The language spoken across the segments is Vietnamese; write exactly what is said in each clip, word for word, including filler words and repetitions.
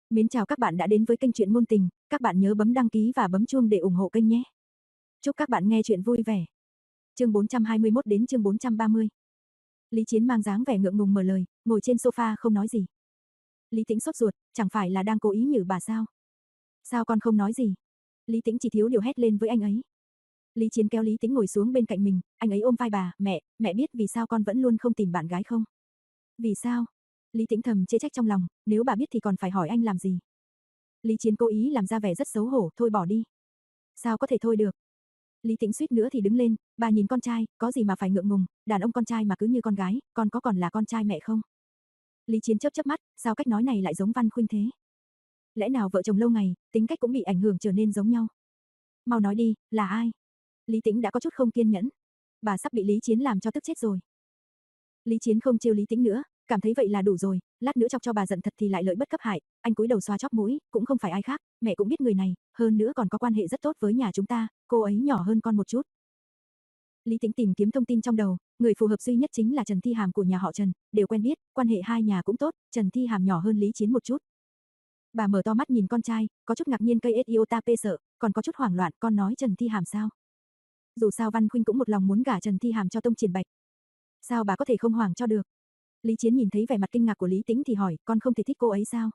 Mến chào các bạn đã đến với kênh truyện ngôn tình, các bạn nhớ bấm đăng ký và bấm chuông để ủng hộ kênh nhé. Chúc các bạn nghe truyện vui vẻ. Chương bốn trăm hai mươi mốt đến chương bốn trăm ba mươi. Lý Chiến mang dáng vẻ ngượng ngùng mở lời, ngồi trên sofa không nói gì. Lý Tĩnh sốt ruột, chẳng phải là đang cố ý nhử bà sao? Sao con không nói gì? Lý Tĩnh chỉ thiếu điều hét lên với anh ấy. Lý Chiến kéo Lý Tĩnh ngồi xuống bên cạnh mình, anh ấy ôm vai bà, mẹ, mẹ biết vì sao con vẫn luôn không tìm bạn gái không? Vì sao? Lý Tĩnh thầm chê trách trong lòng, nếu bà biết thì còn phải hỏi anh làm gì? Lý Chiến cố ý làm ra vẻ rất xấu hổ, thôi bỏ đi. Sao có thể thôi được? Lý Tĩnh suýt nữa thì đứng lên, bà nhìn con trai, có gì mà phải ngượng ngùng, đàn ông con trai mà cứ như con gái, con có còn là con trai mẹ không? Lý Chiến chớp chớp mắt, sao cách nói này lại giống Văn Khuynh thế? Lẽ nào vợ chồng lâu ngày, tính cách cũng bị ảnh hưởng trở nên giống nhau? Mau nói đi, là ai? Lý Tĩnh đã có chút không kiên nhẫn. Bà sắp bị Lý Chiến làm cho tức chết rồi. Lý Chiến không trêu Lý Tĩnh nữa, cảm thấy vậy là đủ rồi, lát nữa chọc cho bà giận thật thì lại lợi bất cấp hại, anh cúi đầu xoa chóp mũi, cũng không phải ai khác, mẹ cũng biết người này, hơn nữa còn có quan hệ rất tốt với nhà chúng ta, cô ấy nhỏ hơn con một chút. Lý Tĩnh tìm kiếm thông tin trong đầu, người phù hợp duy nhất chính là Trần Thi Hàm của nhà họ Trần, đều quen biết, quan hệ hai nhà cũng tốt, Trần Thi Hàm nhỏ hơn Lý Chiến một chút. Bà mở to mắt nhìn con trai, có chút ngạc nhiên cây Iota P sợ, còn có chút hoảng loạn, con nói Trần Thi Hàm sao? Dù sao Văn Khuynh cũng một lòng muốn gả Trần Thi Hàm cho Tông Triển Bạch. Sao bà có thể không hoảng cho được? Lý Chiến nhìn thấy vẻ mặt kinh ngạc của Lý Tĩnh thì hỏi, con không thể thích cô ấy sao?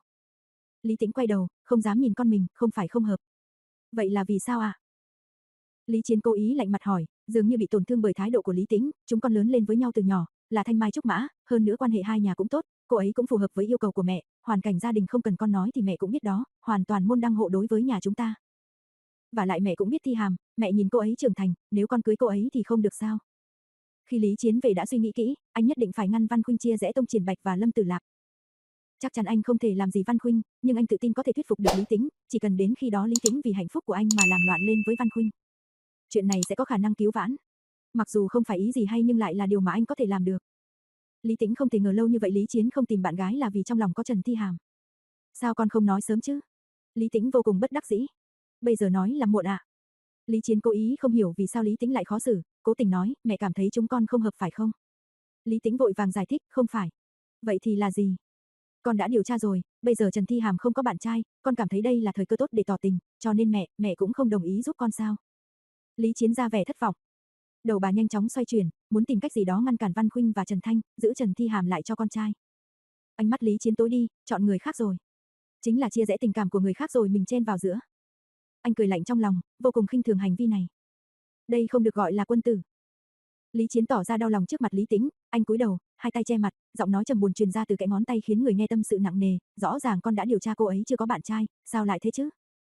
Lý Tĩnh quay đầu, không dám nhìn con mình, không phải không hợp. Vậy là vì sao ạ? À? Lý Chiến cố ý lạnh mặt hỏi, dường như bị tổn thương bởi thái độ của Lý Tĩnh, chúng con lớn lên với nhau từ nhỏ, là thanh mai trúc mã, hơn nữa quan hệ hai nhà cũng tốt, cô ấy cũng phù hợp với yêu cầu của mẹ, hoàn cảnh gia đình không cần con nói thì mẹ cũng biết đó, hoàn toàn môn đăng hộ đối với nhà chúng ta. Và lại mẹ cũng biết Thi Hàm, mẹ nhìn cô ấy trưởng thành, nếu con cưới cô ấy thì không được sao? Khi Lý Chiến về đã suy nghĩ kỹ, anh nhất định phải ngăn Văn Khuynh chia rẽ Tông Triển Bạch và Lâm Tử Lạc. Chắc chắn anh không thể làm gì Văn Khuynh, nhưng anh tự tin có thể thuyết phục được Lý Tĩnh, chỉ cần đến khi đó Lý Tĩnh vì hạnh phúc của anh mà làm loạn lên với Văn Khuynh. Chuyện này sẽ có khả năng cứu vãn. Mặc dù không phải ý gì hay nhưng lại là điều mà anh có thể làm được. Lý Tĩnh không thể ngờ lâu như vậy Lý Chiến không tìm bạn gái là vì trong lòng có Trần Thi Hàm. Sao con không nói sớm chứ? Lý Tĩnh vô cùng bất đắc dĩ. Bây giờ nói là muộn ạ. À? Lý Chiến cố ý không hiểu vì sao Lý Tĩnh lại khó xử, cố tình nói, mẹ cảm thấy chúng con không hợp phải không? Lý Tĩnh vội vàng giải thích, không phải. Vậy thì là gì? Con đã điều tra rồi, bây giờ Trần Thi Hàm không có bạn trai, con cảm thấy đây là thời cơ tốt để tỏ tình, cho nên mẹ, mẹ cũng không đồng ý giúp con sao? Lý Chiến ra vẻ thất vọng. Đầu bà nhanh chóng xoay chuyển, muốn tìm cách gì đó ngăn cản Văn Khuynh và Trần Thanh, giữ Trần Thi Hàm lại cho con trai. Ánh mắt Lý Chiến tối đi, chọn người khác rồi. Chính là chia rẽ tình cảm của người khác rồi mình chen vào giữa. Anh cười lạnh trong lòng, vô cùng khinh thường hành vi này. Đây không được gọi là quân tử. Lý Chiến tỏ ra đau lòng trước mặt Lý Tĩnh, anh cúi đầu, hai tay che mặt, giọng nói trầm buồn truyền ra từ cái ngón tay khiến người nghe tâm sự nặng nề, rõ ràng con đã điều tra cô ấy chưa có bạn trai, sao lại thế chứ?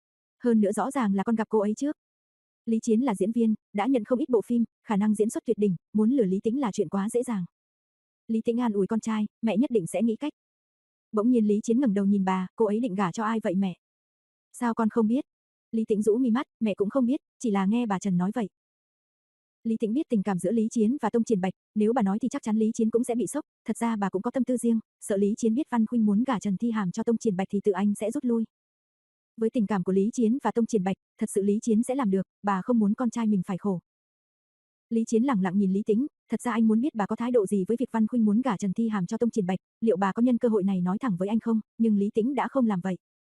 Hơn nữa rõ ràng là con gặp cô ấy trước. Lý Chiến là diễn viên, đã nhận không ít bộ phim, khả năng diễn xuất tuyệt đỉnh, muốn lừa Lý Tĩnh là chuyện quá dễ dàng. Lý Tĩnh an ủi con trai, mẹ nhất định sẽ nghĩ cách. Bỗng nhiên Lý Chiến ngẩng đầu nhìn bà, cô ấy định gả cho ai vậy mẹ? Sao con không biết? Lý Tĩnh rũ mi mắt, mẹ cũng không biết, chỉ là nghe bà Trần nói vậy. Lý Tĩnh biết tình cảm giữa Lý Chiến và Tông Triển Bạch, nếu bà nói thì chắc chắn Lý Chiến cũng sẽ bị sốc, thật ra bà cũng có tâm tư riêng, sợ Lý Chiến biết Văn Khuynh muốn gả Trần Thi Hàm cho Tông Triển Bạch thì tự anh sẽ rút lui. Với tình cảm của Lý Chiến và Tông Triển Bạch, thật sự Lý Chiến sẽ làm được, bà không muốn con trai mình phải khổ. Lý Chiến lẳng lặng nhìn Lý Tĩnh, thật ra anh muốn biết bà có thái độ gì với việc Văn Khuynh muốn gả Trần Thi Hàm cho Tông Triển Bạch, liệu bà có nhân cơ hội này nói thẳng với anh không, nhưng Lý Tĩnh đã không làm vậy.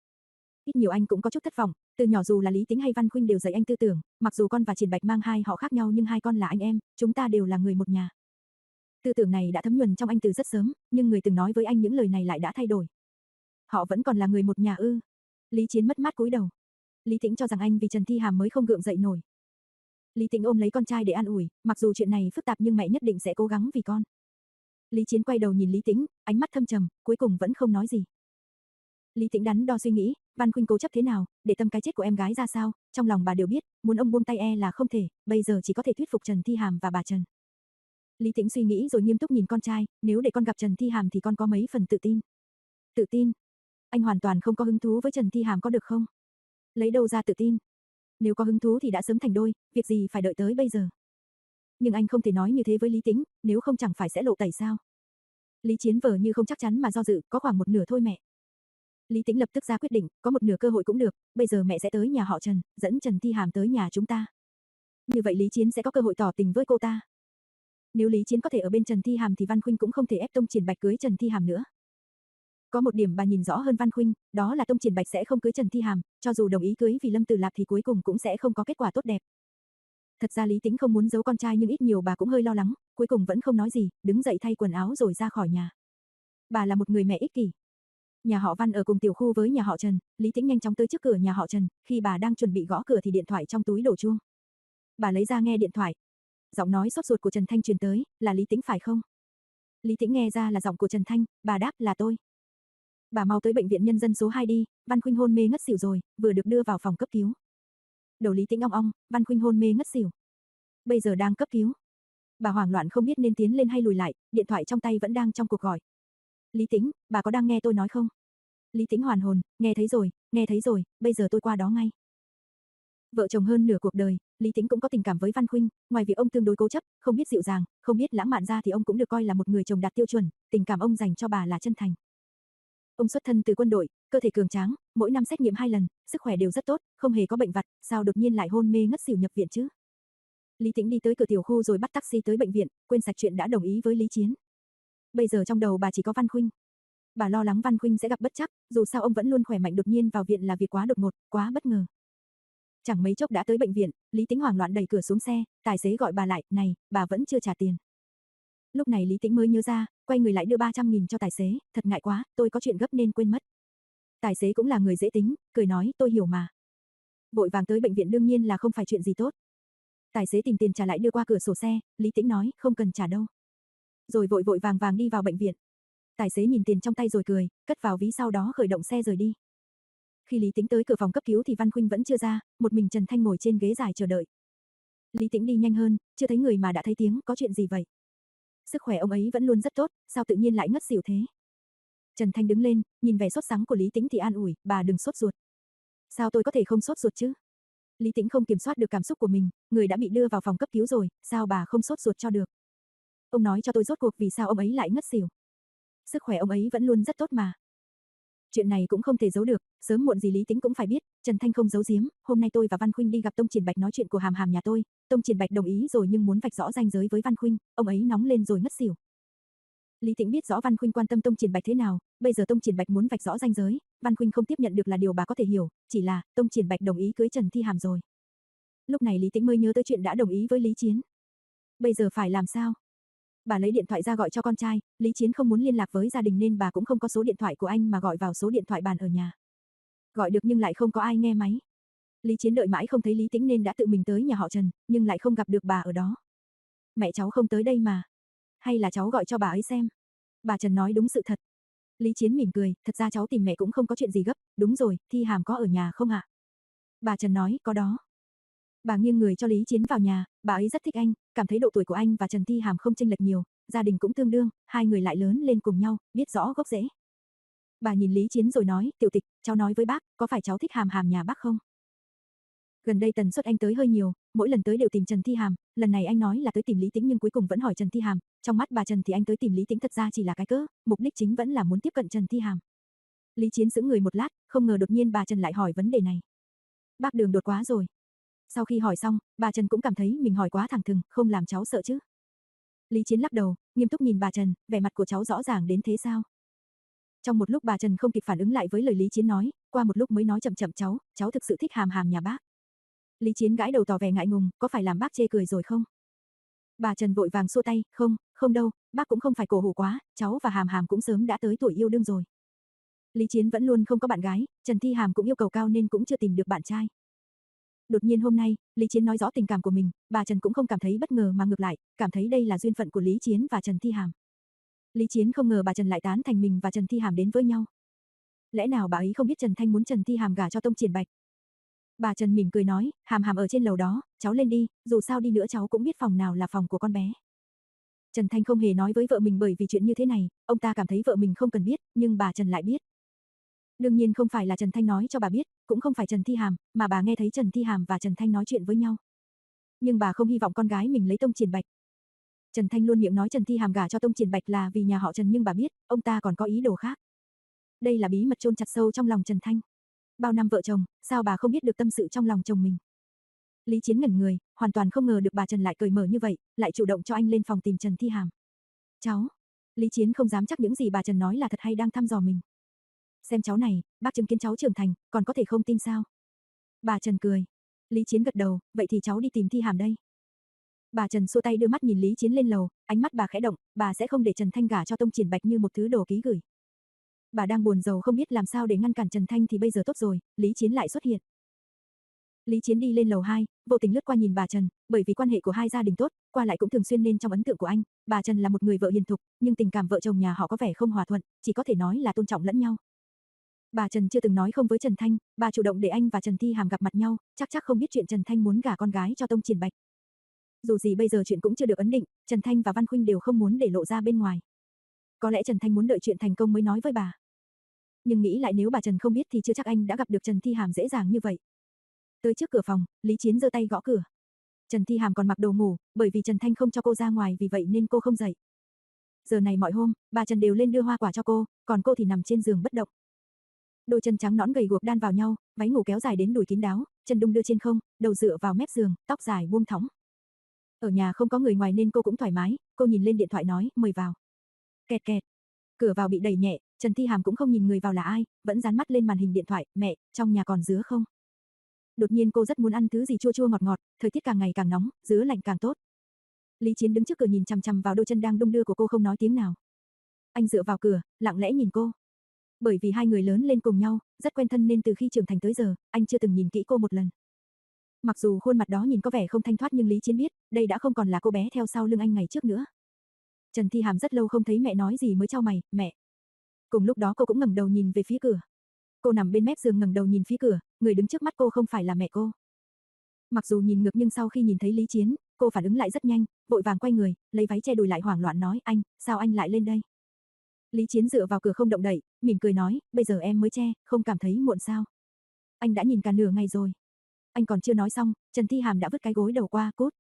Ít nhiều anh cũng có chút thất vọng, từ nhỏ dù là Lý Tĩnh hay Văn Khuynh đều dạy anh tư tưởng, mặc dù con và Triển Bạch mang hai họ khác nhau nhưng hai con là anh em, chúng ta đều là người một nhà. Tư tưởng này đã thấm nhuần trong anh từ rất sớm, nhưng người từng nói với anh những lời này lại đã thay đổi. Họ vẫn còn là người một nhà ư? Lý Chiến mất mát cúi đầu. Lý Tĩnh cho rằng anh vì Trần Thi Hàm mới không gượng dậy nổi. Lý Tĩnh ôm lấy con trai để an ủi, mặc dù chuyện này phức tạp nhưng mẹ nhất định sẽ cố gắng vì con. Lý Chiến quay đầu nhìn Lý Tĩnh, ánh mắt thâm trầm, cuối cùng vẫn không nói gì. Lý Tĩnh đắn đo suy nghĩ, Văn Khuynh cố chấp thế nào, để tâm cái chết của em gái ra sao, trong lòng bà đều biết, muốn ông buông tay e là không thể, bây giờ chỉ có thể thuyết phục Trần Thi Hàm và bà Trần. Lý Tĩnh suy nghĩ rồi nghiêm túc nhìn con trai, nếu để con gặp Trần Thi Hàm thì con có mấy phần tự tin. Tự tin? Anh hoàn toàn không có hứng thú với Trần Thi Hàm có được không? Lấy đâu ra tự tin? Nếu có hứng thú thì đã sớm thành đôi, việc gì phải đợi tới bây giờ? Nhưng anh không thể nói như thế với Lý Tĩnh, nếu không chẳng phải sẽ lộ tẩy sao? Lý Chiến vờ như không chắc chắn mà do dự, có khoảng một nửa thôi mẹ. Lý Tĩnh lập tức ra quyết định, có một nửa cơ hội cũng được, bây giờ mẹ sẽ tới nhà họ Trần, dẫn Trần Thi Hàm tới nhà chúng ta. Như vậy Lý Chiến sẽ có cơ hội tỏ tình với cô ta. Nếu Lý Chiến có thể ở bên Trần Thi Hàm thì Văn Khuynh cũng không thể ép Tông Triển Bạch cưới Trần Thi Hàm nữa. Có một điểm bà nhìn rõ hơn Văn Khuynh, đó là Tông Triển Bạch sẽ không cưới Trần Thi Hàm, cho dù đồng ý cưới vì Lâm Tử Lạp thì cuối cùng cũng sẽ không có kết quả tốt đẹp. Thật ra Lý Tĩnh không muốn giấu con trai nhưng ít nhiều bà cũng hơi lo lắng, cuối cùng vẫn không nói gì, đứng dậy thay quần áo rồi ra khỏi nhà. Bà là một người mẹ ích kỷ. Nhà họ Văn ở cùng tiểu khu với nhà họ Trần, Lý Tĩnh nhanh chóng tới trước cửa nhà họ Trần, khi bà đang chuẩn bị gõ cửa thì điện thoại trong túi đổ chuông. Bà lấy ra nghe điện thoại. Giọng nói sốt ruột của Trần Thanh truyền tới, là Lý Tĩnh phải không? Lý Tĩnh nghe ra là giọng của Trần Thanh, bà đáp là tôi. Bà mau tới bệnh viện nhân dân số hai đi, Văn Khuynh hôn mê ngất xỉu rồi, vừa được đưa vào phòng cấp cứu. Đầu Lý Tĩnh ong ong, Văn Khuynh hôn mê ngất xỉu. Bây giờ đang cấp cứu. Bà hoảng loạn không biết nên tiến lên hay lùi lại, điện thoại trong tay vẫn đang trong cuộc gọi. Lý Tĩnh, bà có đang nghe tôi nói không? Lý Tĩnh hoàn hồn, nghe thấy rồi, nghe thấy rồi, bây giờ tôi qua đó ngay. Vợ chồng hơn nửa cuộc đời, Lý Tĩnh cũng có tình cảm với Văn Khuynh, ngoài việc ông tương đối cố chấp, không biết dịu dàng, không biết lãng mạn ra thì ông cũng được coi là một người chồng đạt tiêu chuẩn, tình cảm ông dành cho bà là chân thành. Ông xuất thân từ quân đội, cơ thể cường tráng, mỗi năm xét nghiệm hai lần, sức khỏe đều rất tốt, không hề có bệnh vặt, sao đột nhiên lại hôn mê ngất xỉu nhập viện chứ? Lý Tĩnh đi tới cửa tiểu khu rồi bắt taxi tới bệnh viện, quên sạch chuyện đã đồng ý với Lý Chiến. Bây giờ trong đầu bà chỉ có Văn Khuynh. Bà lo lắng Văn Khuynh sẽ gặp bất trắc, dù sao ông vẫn luôn khỏe mạnh đột nhiên vào viện là việc quá đột ngột, quá bất ngờ. Chẳng mấy chốc đã tới bệnh viện, Lý Tĩnh hoảng loạn đẩy cửa xuống xe, tài xế gọi bà lại, này, bà vẫn chưa trả tiền. Lúc này Lý Tĩnh mới nhớ ra, quay người lại đưa ba trăm nghìn cho tài xế, thật ngại quá, tôi có chuyện gấp nên quên mất. Tài xế cũng là người dễ tính, cười nói, tôi hiểu mà. Vội vàng tới bệnh viện đương nhiên là không phải chuyện gì tốt. Tài xế tìm tiền trả lại đưa qua cửa sổ xe, Lý Tĩnh nói, không cần trả đâu. Rồi vội vội vàng vàng đi vào bệnh viện. Tài xế nhìn tiền trong tay rồi cười, cất vào ví sau đó khởi động xe rời đi. Khi Lý Tĩnh tới cửa phòng cấp cứu thì Văn Khuynh vẫn chưa ra, một mình Trần Thanh ngồi trên ghế dài chờ đợi. Lý Tĩnh đi nhanh hơn, chưa thấy người mà đã thấy tiếng, có chuyện gì vậy? Sức khỏe ông ấy vẫn luôn rất tốt, sao tự nhiên lại ngất xỉu thế? Trần Thanh đứng lên, nhìn vẻ sốt sắng của Lý Tĩnh thì an ủi, bà đừng sốt ruột. Sao tôi có thể không sốt ruột chứ? Lý Tĩnh không kiểm soát được cảm xúc của mình, người đã bị đưa vào phòng cấp cứu rồi, sao bà không sốt ruột cho được? Ông nói cho tôi rốt cuộc vì sao ông ấy lại ngất xỉu. Sức khỏe ông ấy vẫn luôn rất tốt mà. Chuyện này cũng không thể giấu được, sớm muộn gì Lý Tĩnh cũng phải biết, Trần Thanh không giấu giếm, hôm nay tôi và Văn Khuynh đi gặp Tông Triển Bạch nói chuyện của Hàm Hàm nhà tôi, Tông Triển Bạch đồng ý rồi nhưng muốn vạch rõ ranh giới với Văn Khuynh, ông ấy nóng lên rồi ngất xỉu. Lý Tĩnh biết rõ Văn Khuynh quan tâm Tông Triển Bạch thế nào, bây giờ Tông Triển Bạch muốn vạch rõ ranh giới, Văn Khuynh không tiếp nhận được là điều bà có thể hiểu, chỉ là Tông Triển Bạch đồng ý cưới Trần Thi Hàm rồi. Lúc này Lý Tĩnh mới nhớ tới chuyện đã đồng ý với Lý Chiến. Bây giờ phải làm sao? Bà lấy điện thoại ra gọi cho con trai, Lý Chiến không muốn liên lạc với gia đình nên bà cũng không có số điện thoại của anh mà gọi vào số điện thoại bàn ở nhà. Gọi được nhưng lại không có ai nghe máy. Lý Chiến đợi mãi không thấy Lý Tĩnh nên đã tự mình tới nhà họ Trần, nhưng lại không gặp được bà ở đó. Mẹ cháu không tới đây mà. Hay là cháu gọi cho bà ấy xem. Bà Trần nói đúng sự thật. Lý Chiến mỉm cười, thật ra cháu tìm mẹ cũng không có chuyện gì gấp, đúng rồi, Thi Hàm có ở nhà không ạ? Bà Trần nói, có đó. Bà nghiêng người cho Lý Chiến vào nhà, bà ấy rất thích anh, cảm thấy độ tuổi của anh và Trần Thi Hàm không chênh lệch nhiều, gia đình cũng tương đương, hai người lại lớn lên cùng nhau, biết rõ gốc rễ. Bà nhìn Lý Chiến rồi nói, tiểu tịch, cháu nói với bác, có phải cháu thích Hàm Hàm nhà bác không? Gần đây tần suất anh tới hơi nhiều, mỗi lần tới đều tìm Trần Thi Hàm, lần này anh nói là tới tìm Lý Tĩnh nhưng cuối cùng vẫn hỏi Trần Thi Hàm, trong mắt bà Trần thì anh tới tìm Lý Tĩnh thật ra chỉ là cái cớ, mục đích chính vẫn là muốn tiếp cận Trần Thi Hàm. Lý Chiến sững người một lát, không ngờ đột nhiên bà Trần lại hỏi vấn đề này. Bác đường đột quá rồi. Sau khi hỏi xong, bà Trần cũng cảm thấy mình hỏi quá thẳng thừng, không làm cháu sợ chứ. Lý Chiến lắc đầu, nghiêm túc nhìn bà Trần, vẻ mặt của cháu rõ ràng đến thế sao? Trong một lúc bà Trần không kịp phản ứng lại với lời Lý Chiến nói, qua một lúc mới nói chậm chậm cháu, cháu thực sự thích Hàm Hàm nhà bác. Lý Chiến gãi đầu tỏ vẻ ngại ngùng, có phải làm bác chê cười rồi không? Bà Trần vội vàng xua tay, không, không đâu, bác cũng không phải cổ hủ quá, cháu và Hàm Hàm cũng sớm đã tới tuổi yêu đương rồi. Lý Chiến vẫn luôn không có bạn gái, Trần Thi Hàm cũng yêu cầu cao nên cũng chưa tìm được bạn trai. Đột nhiên hôm nay, Lý Chiến nói rõ tình cảm của mình, bà Trần cũng không cảm thấy bất ngờ mà ngược lại, cảm thấy đây là duyên phận của Lý Chiến và Trần Thi Hàm. Lý Chiến không ngờ bà Trần lại tán thành mình và Trần Thi Hàm đến với nhau. Lẽ nào bà ấy không biết Trần Thanh muốn Trần Thi Hàm gả cho Tông Triển Bạch? Bà Trần mỉm cười nói, Hàm Hàm ở trên lầu đó, cháu lên đi, dù sao đi nữa cháu cũng biết phòng nào là phòng của con bé. Trần Thanh không hề nói với vợ mình bởi vì chuyện như thế này, ông ta cảm thấy vợ mình không cần biết, nhưng bà Trần lại biết. Đương nhiên không phải là Trần Thanh nói cho bà biết, cũng không phải Trần Thi Hàm, mà bà nghe thấy Trần Thi Hàm và Trần Thanh nói chuyện với nhau. Nhưng bà không hy vọng con gái mình lấy Tông Triển Bạch. Trần Thanh luôn miệng nói Trần Thi Hàm gả cho Tông Triển Bạch là vì nhà họ Trần nhưng bà biết, ông ta còn có ý đồ khác. Đây là bí mật chôn chặt sâu trong lòng Trần Thanh. Bao năm vợ chồng, sao bà không biết được tâm sự trong lòng chồng mình? Lý Chiến ngẩn người, hoàn toàn không ngờ được bà Trần lại cởi mở như vậy, lại chủ động cho anh lên phòng tìm Trần Thi Hàm. Cháu, Lý Chiến không dám chắc những gì bà Trần nói là thật hay đang thăm dò mình. Xem cháu này, bác chứng kiến cháu trưởng thành, còn có thể không tin sao? Bà Trần cười. Lý Chiến gật đầu, vậy thì cháu đi tìm Thi Hàm đây. Bà Trần xua tay đưa mắt nhìn Lý Chiến lên lầu, ánh mắt bà khẽ động, bà sẽ không để Trần Thanh gả cho Tông Triển Bạch như một thứ đồ ký gửi. Bà đang buồn rầu không biết làm sao để ngăn cản Trần Thanh thì bây giờ tốt rồi, Lý Chiến lại xuất hiện. Lý Chiến đi lên lầu hai, vô tình lướt qua nhìn bà Trần, bởi vì quan hệ của hai gia đình tốt, qua lại cũng thường xuyên nên trong ấn tượng của anh, bà Trần là một người vợ hiền thục, nhưng tình cảm vợ chồng nhà họ có vẻ không hòa thuận, chỉ có thể nói là tôn trọng lẫn nhau. Bà Trần chưa từng nói không với Trần Thanh, bà chủ động để anh và Trần Thi Hàm gặp mặt nhau, chắc chắc không biết chuyện Trần Thanh muốn gả con gái cho Tông Triển Bạch. Dù gì bây giờ chuyện cũng chưa được ấn định, Trần Thanh và Văn Khuynh đều không muốn để lộ ra bên ngoài. Có lẽ Trần Thanh muốn đợi chuyện thành công mới nói với bà. Nhưng nghĩ lại nếu bà Trần không biết thì chưa chắc anh đã gặp được Trần Thi Hàm dễ dàng như vậy. Tới trước cửa phòng, Lý Chiến giơ tay gõ cửa. Trần Thi Hàm còn mặc đồ ngủ, bởi vì Trần Thanh không cho cô ra ngoài vì vậy nên cô không dậy. Giờ này mọi hôm, bà Trần đều lên đưa hoa quả cho cô, còn cô thì nằm trên giường bất động. Đôi chân trắng nõn gầy guộc đan vào nhau, váy ngủ kéo dài đến đùi kín đáo, chân đung đưa trên không, đầu dựa vào mép giường, tóc dài buông thõng. Ở nhà không có người ngoài nên cô cũng thoải mái, cô nhìn lên điện thoại nói, mời vào. Kẹt kẹt. Cửa vào bị đẩy nhẹ, Trần Thi Hàm cũng không nhìn người vào là ai, vẫn dán mắt lên màn hình điện thoại, mẹ, trong nhà còn dứa không? Đột nhiên cô rất muốn ăn thứ gì chua chua ngọt ngọt, thời tiết càng ngày càng nóng, dứa lạnh càng tốt. Lý Chiến đứng trước cửa nhìn chằm chằm vào đôi chân đang đung đưa của cô không nói tiếng nào. Anh dựa vào cửa, lặng lẽ nhìn cô. Bởi vì hai người lớn lên cùng nhau, rất quen thân nên từ khi trưởng thành tới giờ, anh chưa từng nhìn kỹ cô một lần. Mặc dù khuôn mặt đó nhìn có vẻ không thanh thoát nhưng Lý Chiến biết, đây đã không còn là cô bé theo sau lưng anh ngày trước nữa. Trần Thi Hàm rất lâu không thấy mẹ nói gì mới chau mày, mẹ. Cùng lúc đó cô cũng ngẩng đầu nhìn về phía cửa. Cô nằm bên mép giường ngẩng đầu nhìn phía cửa, người đứng trước mắt cô không phải là mẹ cô. Mặc dù nhìn ngược nhưng sau khi nhìn thấy Lý Chiến, cô phản ứng lại rất nhanh, vội vàng quay người, lấy váy che đùi lại hoảng loạn nói, anh, sao anh lại lên đây? Lý Chiến dựa vào cửa không động đậy, mỉm cười nói, bây giờ em mới che, không cảm thấy muộn sao? Anh đã nhìn cả nửa ngày rồi. Anh còn chưa nói xong, Trần Thi Hàm đã vứt cái gối đầu qua, cút.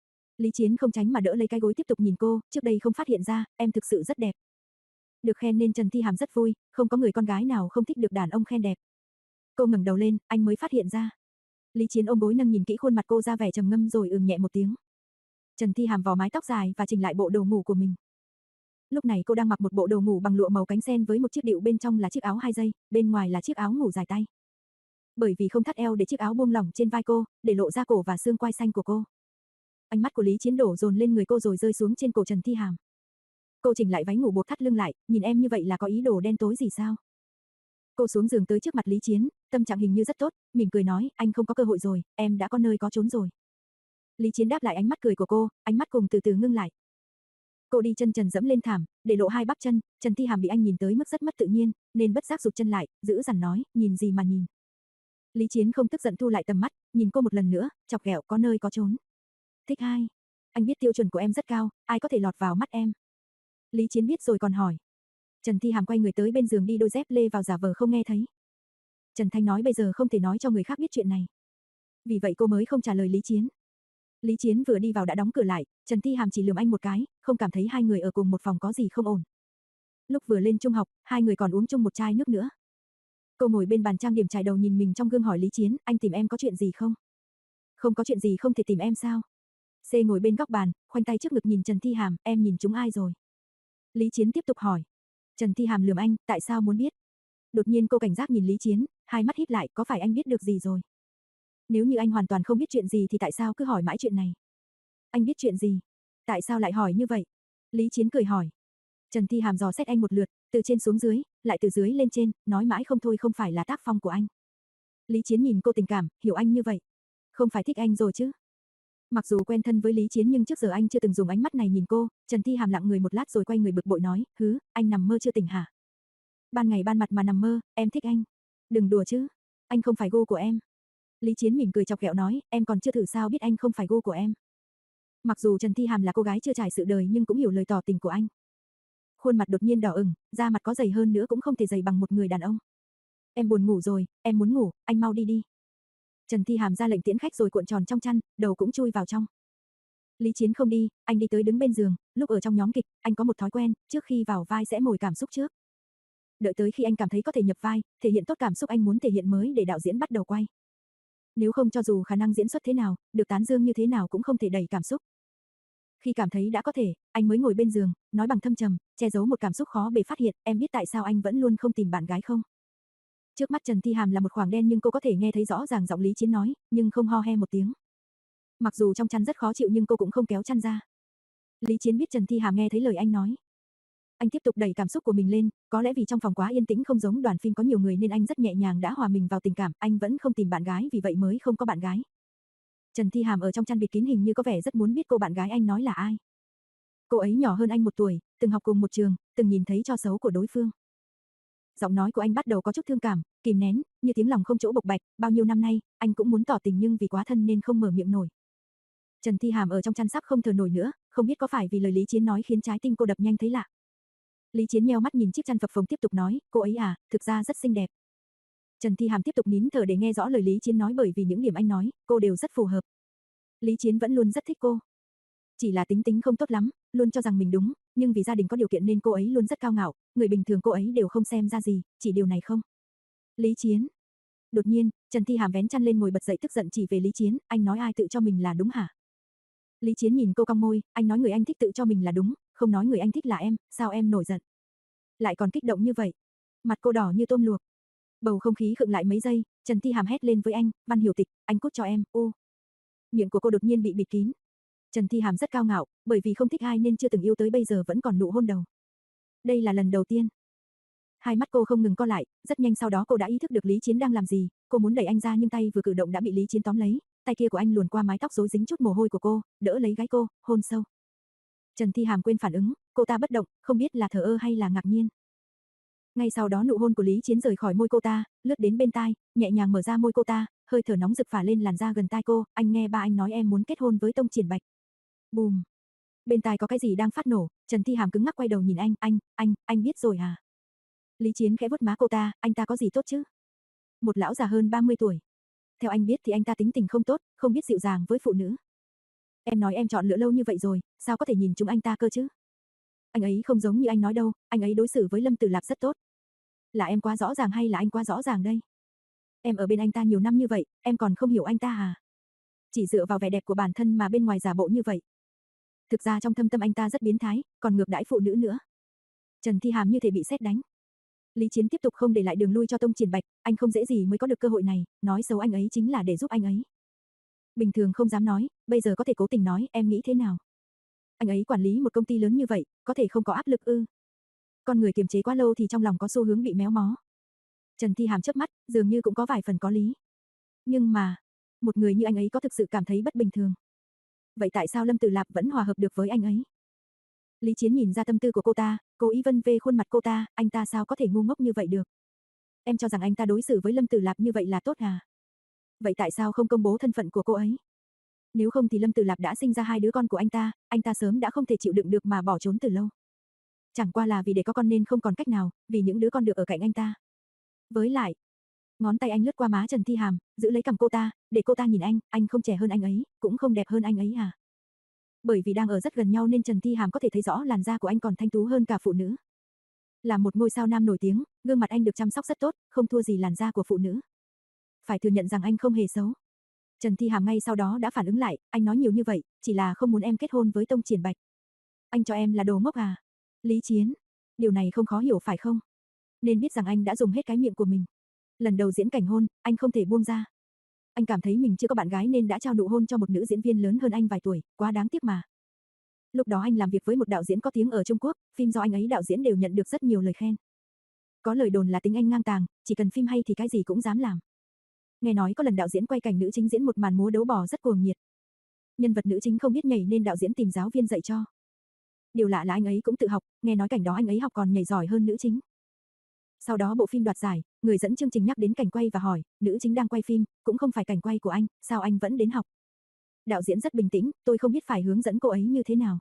Lý Chiến không tránh mà đỡ lấy cái gối tiếp tục nhìn cô, trước đây không phát hiện ra, em thực sự rất đẹp. Được khen nên Trần Thi Hàm rất vui, không có người con gái nào không thích được đàn ông khen đẹp. Cô ngẩng đầu lên, anh mới phát hiện ra. Lý Chiến ôm gối nâng nhìn kỹ khuôn mặt cô ra vẻ trầm ngâm rồi ừm nhẹ một tiếng. Trần Thi Hàm vò mái tóc dài và chỉnh lại bộ đồ ngủ của mình. Lúc này cô đang mặc một bộ đồ ngủ bằng lụa màu cánh sen với một chiếc địu bên trong là chiếc áo hai dây, bên ngoài là chiếc áo ngủ dài tay. Bởi vì không thắt eo để chiếc áo buông lỏng trên vai cô, để lộ ra cổ và xương quai xanh của cô. Ánh mắt của Lý Chiến đổ dồn lên người cô rồi rơi xuống trên cổ Trần Thi Hàm. Cô chỉnh lại váy ngủ buộc thắt lưng lại, nhìn em như vậy là có ý đồ đen tối gì sao? Cô xuống giường tới trước mặt Lý Chiến, tâm trạng hình như rất tốt, mỉm cười nói, anh không có cơ hội rồi, em đã có nơi có trốn rồi. Lý Chiến đáp lại ánh mắt cười của cô, ánh mắt cùng từ từ ngưng lại. Cô đi chân trần dẫm lên thảm, để lộ hai bắp chân, Trần Thi Hàm bị anh nhìn tới mức rất mất tự nhiên, nên bất giác rụt chân lại, giữ dằn nói, nhìn gì mà nhìn. Lý Chiến không tức giận thu lại tầm mắt, nhìn cô một lần nữa, chọc ghẹo, có nơi có trốn. Thích hai. Anh biết tiêu chuẩn của em rất cao, ai có thể lọt vào mắt em. Lý Chiến biết rồi còn hỏi. Trần Thi Hàm quay người tới bên giường đi đôi dép lê vào giả vờ không nghe thấy. Trần Thanh nói bây giờ không thể nói cho người khác biết chuyện này. Vì vậy cô mới không trả lời Lý Chiến. Lý Chiến vừa đi vào đã đóng cửa lại, Trần Thi Hàm chỉ lườm anh một cái, không cảm thấy hai người ở cùng một phòng có gì không ổn. Lúc vừa lên trung học, hai người còn uống chung một chai nước nữa. Cô ngồi bên bàn trang điểm chải đầu nhìn mình trong gương hỏi Lý Chiến, anh tìm em có chuyện gì không? Không có chuyện gì không thể tìm em sao? C ngồi bên góc bàn, khoanh tay trước ngực nhìn Trần Thi Hàm, em nhìn chúng ai rồi? Lý Chiến tiếp tục hỏi. Trần Thi Hàm lườm anh, tại sao muốn biết? Đột nhiên cô cảnh giác nhìn Lý Chiến, hai mắt híp lại, có phải anh biết được gì rồi? Nếu như anh hoàn toàn không biết chuyện gì thì tại sao cứ hỏi mãi chuyện này? Anh biết chuyện gì? Tại sao lại hỏi như vậy? Lý Chiến cười hỏi. Trần Thi Hàm dò xét anh một lượt, từ trên xuống dưới, lại từ dưới lên trên, nói mãi không thôi không phải là tác phong của anh. Lý Chiến nhìn cô tình cảm, hiểu anh như vậy. Không phải thích anh rồi chứ? Mặc dù quen thân với Lý Chiến nhưng trước giờ anh chưa từng dùng ánh mắt này nhìn cô, Trần Thi Hàm lặng người một lát rồi quay người bực bội nói, hứ, anh nằm mơ chưa tỉnh hả? Ban ngày ban mặt mà nằm mơ, em thích anh. Đừng đùa chứ, anh không phải gu của em. Lý Chiến mỉm cười chọc ghẹo nói, em còn chưa thử sao biết anh không phải gu của em. Mặc dù Trần Thi Hàm là cô gái chưa trải sự đời nhưng cũng hiểu lời tỏ tình của anh. Khuôn mặt đột nhiên đỏ ửng, da mặt có dày hơn nữa cũng không thể dày bằng một người đàn ông. Em buồn ngủ rồi, em muốn ngủ, anh mau đi đi. Trần Thi Hàm ra lệnh tiễn khách rồi cuộn tròn trong chăn, đầu cũng chui vào trong. Lý Chiến không đi, anh đi tới đứng bên giường, lúc ở trong nhóm kịch, anh có một thói quen, trước khi vào vai sẽ mồi cảm xúc trước. Đợi tới khi anh cảm thấy có thể nhập vai, thể hiện tốt cảm xúc anh muốn thể hiện mới để đạo diễn bắt đầu quay. Nếu không cho dù khả năng diễn xuất thế nào, được tán dương như thế nào cũng không thể đẩy cảm xúc. Khi cảm thấy đã có thể, anh mới ngồi bên giường, nói bằng thâm trầm, che giấu một cảm xúc khó bề phát hiện, em biết tại sao anh vẫn luôn không tìm bạn gái không? Trước mắt Trần Thi Hàm là một khoảng đen nhưng cô có thể nghe thấy rõ ràng giọng Lý Chiến nói, nhưng không ho he một tiếng. Mặc dù trong chăn rất khó chịu nhưng cô cũng không kéo chăn ra. Lý Chiến biết Trần Thi Hàm nghe thấy lời anh nói. Anh tiếp tục đẩy cảm xúc của mình lên, có lẽ vì trong phòng quá yên tĩnh không giống đoàn phim có nhiều người nên anh rất nhẹ nhàng đã hòa mình vào tình cảm, anh vẫn không tìm bạn gái vì vậy mới không có bạn gái. Trần Thi Hàm ở trong chăn bịt kín hình như có vẻ rất muốn biết cô bạn gái anh nói là ai. Cô ấy nhỏ hơn anh một tuổi, từng học cùng một trường, từng nhìn thấy cho xấu của đối phương. Giọng nói của anh bắt đầu có chút thương cảm, kìm nén, như tiếng lòng không chỗ bộc bạch, bao nhiêu năm nay, anh cũng muốn tỏ tình nhưng vì quá thân nên không mở miệng nổi. Trần Thi Hàm ở trong chăn sắp không thở nổi nữa, không biết có phải vì lời Lý Chiến nói khiến trái tim cô đập nhanh thấy lạ. Lý Chiến nheo mắt nhìn chiếc chăn phập phồng tiếp tục nói, cô ấy à, thực ra rất xinh đẹp. Trần Thi Hàm tiếp tục nín thở để nghe rõ lời Lý Chiến nói bởi vì những điểm anh nói, cô đều rất phù hợp. Lý Chiến vẫn luôn rất thích cô. Chỉ là tính tính không tốt lắm, luôn cho rằng mình đúng, nhưng vì gia đình có điều kiện nên cô ấy luôn rất cao ngạo, người bình thường cô ấy đều không xem ra gì, chỉ điều này không. Lý Chiến. Đột nhiên, Trần Thi Hàm vén chăn lên ngồi bật dậy tức giận chỉ về Lý Chiến, anh nói ai tự cho mình là đúng hả? Lý Chiến nhìn cô cong môi, anh nói người anh thích tự cho mình là đúng, không nói người anh thích là em, sao em nổi giận? Lại còn kích động như vậy. Mặt cô đỏ như tôm luộc. Bầu không khí khựng lại mấy giây, Trần Thi Hàm hét lên với anh, Văn Hiểu Tịch, anh cút cho em, ô. Miệng của cô đột nhiên bị bịt kín. Trần Thi Hàm rất cao ngạo, bởi vì không thích ai nên chưa từng yêu tới bây giờ vẫn còn nụ hôn đầu. Đây là lần đầu tiên. Hai mắt cô không ngừng co lại, rất nhanh sau đó cô đã ý thức được Lý Chiến đang làm gì, cô muốn đẩy anh ra nhưng tay vừa cử động đã bị Lý Chiến tóm lấy, tay kia của anh luồn qua mái tóc rối dính chút mồ hôi của cô, đỡ lấy gáy cô, hôn sâu. Trần Thi Hàm quên phản ứng, cô ta bất động, không biết là thờ ơ hay là ngạc nhiên. Ngay sau đó nụ hôn của Lý Chiến rời khỏi môi cô ta, lướt đến bên tai, nhẹ nhàng mở ra môi cô ta, hơi thở nóng rực phả lên làn da gần tai cô, anh nghe ba anh nói em muốn kết hôn với Tông Triển Bạch. Bùm. Bên tai có cái gì đang phát nổ, Trần Thi Hàm cứng ngắc quay đầu nhìn anh, anh, anh, anh biết rồi à? Lý Chiến khẽ vuốt má cô ta, anh ta có gì tốt chứ? Một lão già hơn ba mươi tuổi. Theo anh biết thì anh ta tính tình không tốt, không biết dịu dàng với phụ nữ. Em nói em chọn lựa lâu như vậy rồi, sao có thể nhìn chúng anh ta cơ chứ? Anh ấy không giống như anh nói đâu, anh ấy đối xử với Lâm Tử Lạp rất tốt. Là em quá rõ ràng hay là anh quá rõ ràng đây? Em ở bên anh ta nhiều năm như vậy, em còn không hiểu anh ta à? Chỉ dựa vào vẻ đẹp của bản thân mà bên ngoài giả bộ như vậy. Thực ra trong thâm tâm anh ta rất biến thái, còn ngược đãi phụ nữ nữa. Trần Thi Hàm như thể bị sét đánh. Lý Chiến tiếp tục không để lại đường lui cho Tông Triển Bạch, anh không dễ gì mới có được cơ hội này, nói xấu anh ấy chính là để giúp anh ấy. Bình thường không dám nói, bây giờ có thể cố tình nói, em nghĩ thế nào? Anh ấy quản lý một công ty lớn như vậy, có thể không có áp lực ư? Con người kiềm chế quá lâu thì trong lòng có xu hướng bị méo mó. Trần Thi Hàm chớp mắt, dường như cũng có vài phần có lý. Nhưng mà, một người như anh ấy có thực sự cảm thấy bất bình thường. Vậy tại sao Lâm Tử Lạp vẫn hòa hợp được với anh ấy? Lý Chiến nhìn ra tâm tư của cô ta, cố ý vân vê khuôn mặt cô ta, anh ta sao có thể ngu ngốc như vậy được? Em cho rằng anh ta đối xử với Lâm Tử Lạp như vậy là tốt à? Vậy tại sao không công bố thân phận của cô ấy? Nếu không thì Lâm Tử Lạp đã sinh ra hai đứa con của anh ta, anh ta sớm đã không thể chịu đựng được mà bỏ trốn từ lâu. Chẳng qua là vì để có con nên không còn cách nào, vì những đứa con được ở cạnh anh ta. Với lại, ngón tay anh lướt qua má Trần Thi Hàm, giữ lấy cằm cô ta, để cô ta nhìn anh, anh không trẻ hơn anh ấy, cũng không đẹp hơn anh ấy à? Bởi vì đang ở rất gần nhau nên Trần Thi Hàm có thể thấy rõ làn da của anh còn thanh tú hơn cả phụ nữ. Là một ngôi sao nam nổi tiếng, gương mặt anh được chăm sóc rất tốt, không thua gì làn da của phụ nữ. Phải thừa nhận rằng anh không hề xấu. Trần Thi Hàm ngay sau đó đã phản ứng lại, anh nói nhiều như vậy, chỉ là không muốn em kết hôn với Tông Triển Bạch. Anh cho em là đồ ngốc à? Lý Chiến, điều này không khó hiểu phải không? Nên biết rằng anh đã dùng hết cái miệng của mình. Lần đầu diễn cảnh hôn, anh không thể buông ra. Anh cảm thấy mình chưa có bạn gái nên đã trao nụ hôn cho một nữ diễn viên lớn hơn anh vài tuổi, quá đáng tiếc mà. Lúc đó anh làm việc với một đạo diễn có tiếng ở Trung Quốc, phim do anh ấy đạo diễn đều nhận được rất nhiều lời khen. Có lời đồn là tính anh ngang tàng, chỉ cần phim hay thì cái gì cũng dám làm. Nghe nói có lần đạo diễn quay cảnh nữ chính diễn một màn múa đấu bò rất cuồng nhiệt. Nhân vật nữ chính không biết nhảy nên đạo diễn tìm giáo viên dạy cho. Điều lạ là anh ấy cũng tự học, nghe nói cảnh đó anh ấy học còn nhảy giỏi hơn nữ chính. Sau đó bộ phim đoạt giải, người dẫn chương trình nhắc đến cảnh quay và hỏi, nữ chính đang quay phim, cũng không phải cảnh quay của anh, sao anh vẫn đến học? Đạo diễn rất bình tĩnh, tôi không biết phải hướng dẫn cô ấy như thế nào.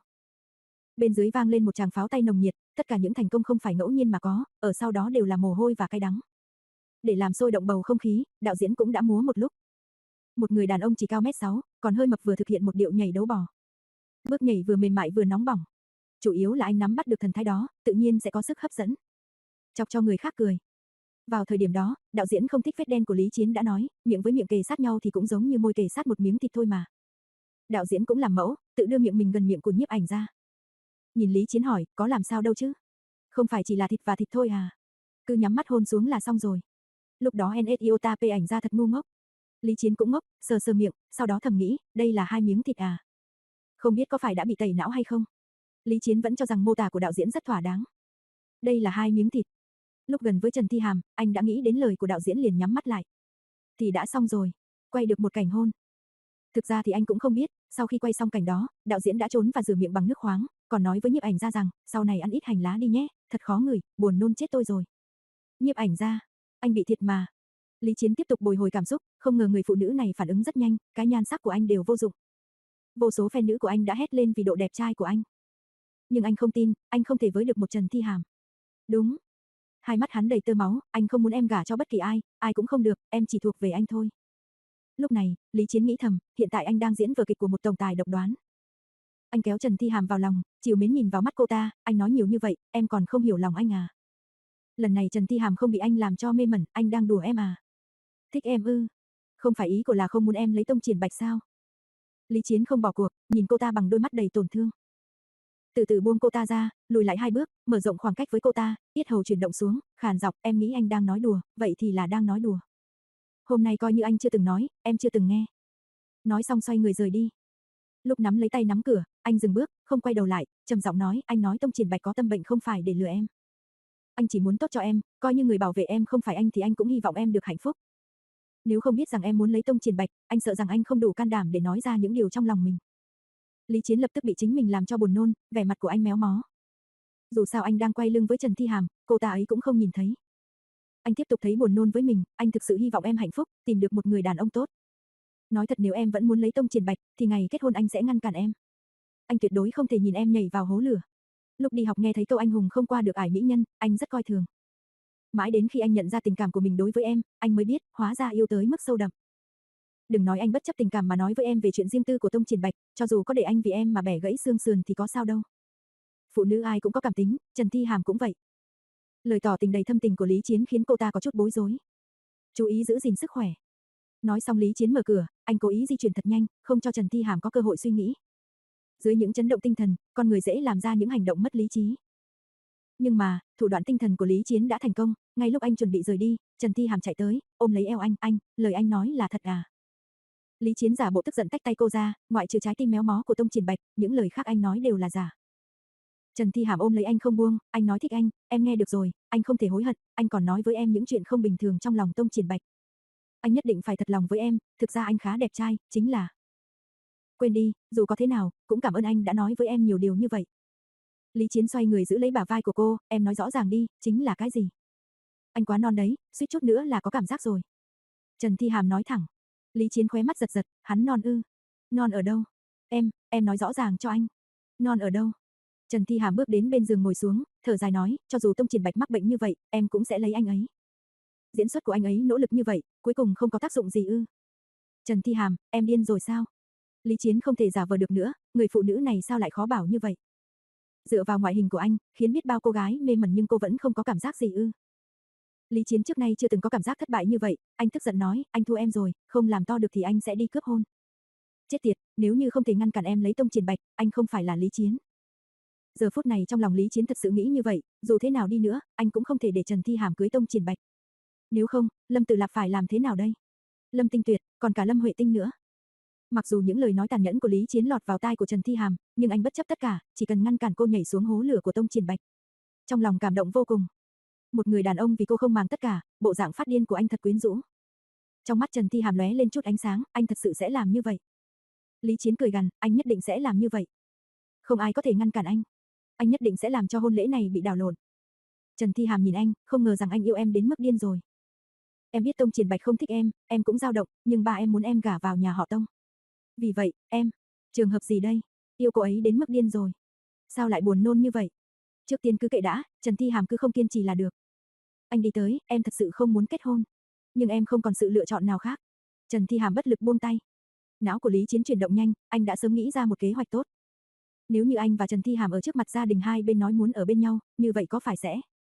Bên dưới vang lên một tràng pháo tay nồng nhiệt, tất cả những thành công không phải ngẫu nhiên mà có, ở sau đó đều là mồ hôi và cay đắng. Để làm sôi động bầu không khí, đạo diễn cũng đã múa một lúc. Một người đàn ông chỉ cao mét sáu, còn hơi mập vừa thực hiện một điệu nhảy đấu bò. Bước nhảy vừa mềm mại vừa nóng bỏng. Chủ yếu là anh nắm bắt được thần thái đó, tự nhiên sẽ có sức hấp dẫn. Chọc cho người khác cười. Vào thời điểm đó, đạo diễn không thích vết đen của Lý Chiến đã nói, miệng với miệng kề sát nhau thì cũng giống như môi kề sát một miếng thịt thôi mà. Đạo diễn cũng làm mẫu, tự đưa miệng mình gần miệng của nhiếp ảnh ra. Nhìn Lý Chiến hỏi, có làm sao đâu chứ? Không phải chỉ là thịt và thịt thôi à? Cứ nhắm mắt hôn xuống là xong rồi. Lúc đó en ét Iota P ảnh ra thật ngu ngốc. Lý Chiến cũng ngốc, sờ sờ miệng, sau đó thầm nghĩ, đây là hai miếng thịt à? Không biết có phải đã bị tẩy não hay không? Lý Chiến vẫn cho rằng mô tả của đạo diễn rất thỏa đáng. Đây là hai miếng thịt. Lúc gần với Trần Thi Hàm, anh đã nghĩ đến lời của đạo diễn liền nhắm mắt lại. Thì đã xong rồi, quay được một cảnh hôn. Thực ra thì anh cũng không biết, sau khi quay xong cảnh đó, đạo diễn đã trốn và rửa miệng bằng nước khoáng, còn nói với nhiếp ảnh gia rằng, sau này ăn ít hành lá đi nhé, thật khó ngửi, buồn nôn chết tôi rồi. Nhiếp ảnh gia, anh bị thiệt mà. Lý Chiến tiếp tục bồi hồi cảm xúc, không ngờ người phụ nữ này phản ứng rất nhanh, cái nhan sắc của anh đều vô dụng. Vô số fan nữ của anh đã hét lên vì độ đẹp trai của anh. Nhưng anh không tin, anh không thể với được một Trần Thi Hàm. Đúng. Hai mắt hắn đầy tơ máu, anh không muốn em gả cho bất kỳ ai, ai cũng không được, em chỉ thuộc về anh thôi. Lúc này, Lý Chiến nghĩ thầm, hiện tại anh đang diễn vở kịch của một tổng tài độc đoán. Anh kéo Trần Thi Hàm vào lòng, trìu mến nhìn vào mắt cô ta, anh nói nhiều như vậy, em còn không hiểu lòng anh à. Lần này Trần Thi Hàm không bị anh làm cho mê mẩn, anh đang đùa em à. Thích em ư? Không phải ý của là không muốn em lấy tông triển bạch sao? Lý Chiến không bỏ cuộc, nhìn cô ta bằng đôi mắt đầy tổn thương. Từ từ buông cô ta ra, lùi lại hai bước, mở rộng khoảng cách với cô ta, yết hầu chuyển động xuống, khàn giọng, em nghĩ anh đang nói đùa, vậy thì là đang nói đùa. Hôm nay coi như anh chưa từng nói, em chưa từng nghe. Nói xong xoay người rời đi. Lúc nắm lấy tay nắm cửa, anh dừng bước, không quay đầu lại, trầm giọng nói, anh nói tông triển bạch có tâm bệnh không phải để lừa em. Anh chỉ muốn tốt cho em, coi như người bảo vệ em không phải anh thì anh cũng hy vọng em được hạnh phúc. Nếu không biết rằng em muốn lấy tông triển bạch, anh sợ rằng anh không đủ can đảm để nói ra những điều trong lòng mình. Lý Chiến lập tức bị chính mình làm cho buồn nôn, vẻ mặt của anh méo mó. Dù sao anh đang quay lưng với Trần Thi Hàm, cô ta ấy cũng không nhìn thấy. Anh tiếp tục thấy buồn nôn với mình, anh thực sự hy vọng em hạnh phúc, tìm được một người đàn ông tốt. Nói thật nếu em vẫn muốn lấy tông triển bạch, thì ngày kết hôn anh sẽ ngăn cản em. Anh tuyệt đối không thể nhìn em nhảy vào hố lửa. Lúc đi học nghe thấy câu anh hùng không qua được ải mỹ nhân, anh rất coi thường. Mãi đến khi anh nhận ra tình cảm của mình đối với em, anh mới biết, hóa ra yêu tới mức sâu đậm. Đừng nói anh bất chấp tình cảm mà nói với em về chuyện riêng tư của tông triển bạch, cho dù có để anh vì em mà bẻ gãy xương sườn thì có sao đâu. Phụ nữ ai cũng có cảm tính, Trần Thi Hàm cũng vậy. Lời tỏ tình đầy thâm tình của Lý Chiến khiến cô ta có chút bối rối. Chú ý giữ gìn sức khỏe. Nói xong Lý Chiến mở cửa, anh cố ý di chuyển thật nhanh, không cho Trần Thi Hàm có cơ hội suy nghĩ. Dưới những chấn động tinh thần, con người dễ làm ra những hành động mất lý trí. Nhưng mà, thủ đoạn tinh thần của Lý Chiến đã thành công, ngay lúc anh chuẩn bị rời đi, Trần Thi Hàm chạy tới, ôm lấy eo anh, anh, lời anh nói là thật à? Lý Chiến giả bộ tức giận tách tay cô ra, ngoại trừ trái tim méo mó của tông triển bạch, những lời khác anh nói đều là giả. Trần Thi Hàm ôm lấy anh không buông, anh nói thích anh, em nghe được rồi, anh không thể hối hận, anh còn nói với em những chuyện không bình thường trong lòng tông triển bạch. Anh nhất định phải thật lòng với em, thực ra anh khá đẹp trai, chính là... Quên đi, dù có thế nào, cũng cảm ơn anh đã nói với em nhiều điều như vậy. Lý Chiến xoay người giữ lấy bả vai của cô, em nói rõ ràng đi, chính là cái gì? Anh quá non đấy, suýt chút nữa là có cảm giác rồi. Trần Thi Hàm nói thẳng. Lý Chiến khóe mắt giật giật, hắn non ư? Non ở đâu? Em, em nói rõ ràng cho anh. Non ở đâu? Trần Thi Hàm bước đến bên giường ngồi xuống, thở dài nói, cho dù tông triển bạch mắc bệnh như vậy, em cũng sẽ lấy anh ấy. Diễn xuất của anh ấy nỗ lực như vậy, cuối cùng không có tác dụng gì ư? Trần Thi Hàm, em điên rồi sao? Lý Chiến không thể giả vờ được nữa, người phụ nữ này sao lại khó bảo như vậy? Dựa vào ngoại hình của anh, khiến biết bao cô gái mê mẩn nhưng cô vẫn không có cảm giác gì ư? Lý Chiến trước nay chưa từng có cảm giác thất bại như vậy, anh tức giận nói, anh thua em rồi, không làm to được thì anh sẽ đi cướp hôn. Chết tiệt, nếu như không thể ngăn cản em lấy tông triển bạch, anh không phải là Lý Chiến. Giờ phút này trong lòng Lý Chiến thật sự nghĩ như vậy, dù thế nào đi nữa, anh cũng không thể để Trần Thi Hàm cưới tông triển bạch. Nếu không, Lâm Tử Lạp phải làm thế nào đây? Lâm Tinh Tuyệt, còn cả Lâm Huệ Tinh nữa. Mặc dù những lời nói tàn nhẫn của Lý Chiến lọt vào tai của Trần Thi Hàm, nhưng anh bất chấp tất cả, chỉ cần ngăn cản cô nhảy xuống hố lửa của tông triển bạch. Trong lòng cảm động vô cùng. Một người đàn ông vì cô không màng tất cả, bộ dạng phát điên của anh thật quyến rũ. Trong mắt Trần Thi Hàm lóe lên chút ánh sáng, anh thật sự sẽ làm như vậy. Lý Chiến cười gằn, anh nhất định sẽ làm như vậy. Không ai có thể ngăn cản anh. Anh nhất định sẽ làm cho hôn lễ này bị đảo lộn. Trần Thi Hàm nhìn anh, không ngờ rằng anh yêu em đến mức điên rồi. Em biết tông triển bạch không thích em, em cũng dao động, nhưng ba em muốn em gả vào nhà họ tông. Vì vậy, em, trường hợp gì đây? Yêu cô ấy đến mức điên rồi. Sao lại buồn nôn như vậy? Trước tiên cứ kệ đã, Trần Thi Hàm cứ không kiên trì là được. Anh đi tới, em thật sự không muốn kết hôn. Nhưng em không còn sự lựa chọn nào khác. Trần Thi Hàm bất lực buông tay. Não của Lý Chiến chuyển động nhanh, anh đã sớm nghĩ ra một kế hoạch tốt. Nếu như anh và Trần Thi Hàm ở trước mặt gia đình hai bên nói muốn ở bên nhau, như vậy có phải sẽ?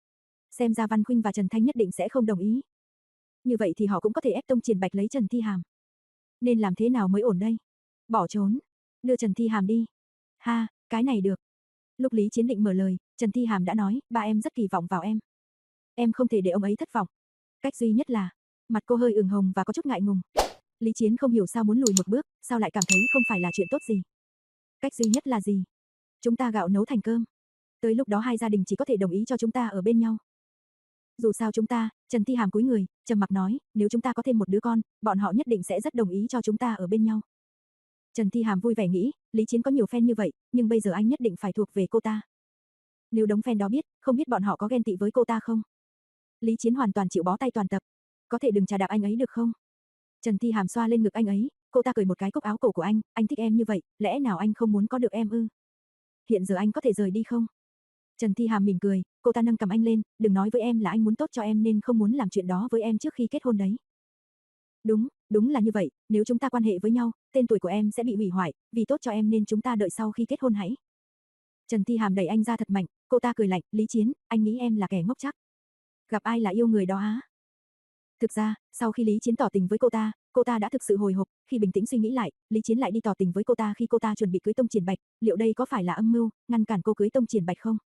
Xem ra Văn Khuynh và Trần Thanh nhất định sẽ không đồng ý. Như vậy thì họ cũng có thể ép tông triển bạch lấy Trần Thi Hàm. Nên làm thế nào mới ổn đây? Bỏ trốn. Đưa Trần Thi Hàm đi. Ha, cái này được. Lúc Lý Chiến định mở lời, Trần Thi Hàm đã nói, ba em rất kỳ vọng vào em. Em không thể để ông ấy thất vọng. Cách duy nhất là, Mặt cô hơi ửng hồng và có chút ngại ngùng. Lý Chiến không hiểu sao muốn lùi một bước, sao lại cảm thấy không phải là chuyện tốt gì. Cách duy nhất là gì? Chúng ta gạo nấu thành cơm. Tới lúc đó hai gia đình chỉ có thể đồng ý cho chúng ta ở bên nhau. Dù sao chúng ta, Trần Thi Hàm cúi người, trầm mặc nói, nếu chúng ta có thêm một đứa con, bọn họ nhất định sẽ rất đồng ý cho chúng ta ở bên nhau. Trần Thi Hàm vui vẻ nghĩ, Lý Chiến có nhiều fan như vậy, nhưng bây giờ anh nhất định phải thuộc về cô ta. Nếu đống fan đó biết, không biết bọn họ có ghen tị với cô ta không? Lý Chiến hoàn toàn chịu bó tay toàn tập. Có thể đừng chà đạp anh ấy được không? Trần Thi Hàm xoa lên ngực anh ấy, cô ta cởi một cái cúc áo cổ của anh, anh thích em như vậy, lẽ nào anh không muốn có được em ư? Hiện giờ anh có thể rời đi không? Trần Thi Hàm mỉm cười, cô ta nâng cầm anh lên, đừng nói với em là anh muốn tốt cho em nên không muốn làm chuyện đó với em trước khi kết hôn đấy. Đúng, đúng là như vậy, nếu chúng ta quan hệ với nhau, tên tuổi của em sẽ bị hủy hoại, vì tốt cho em nên chúng ta đợi sau khi kết hôn hãy. Trần Thi Hàm đẩy anh ra thật mạnh, cô ta cười lạnh, Lý Chiến, anh nghĩ em là kẻ ngốc chắc. Gặp ai là yêu người đó á? Thực ra, sau khi Lý Chiến tỏ tình với cô ta, cô ta đã thực sự hồi hộp, khi bình tĩnh suy nghĩ lại, Lý Chiến lại đi tỏ tình với cô ta khi cô ta chuẩn bị cưới Tông Triển Bạch, liệu đây có phải là âm mưu, ngăn cản cô cưới Tông Triển Bạch không?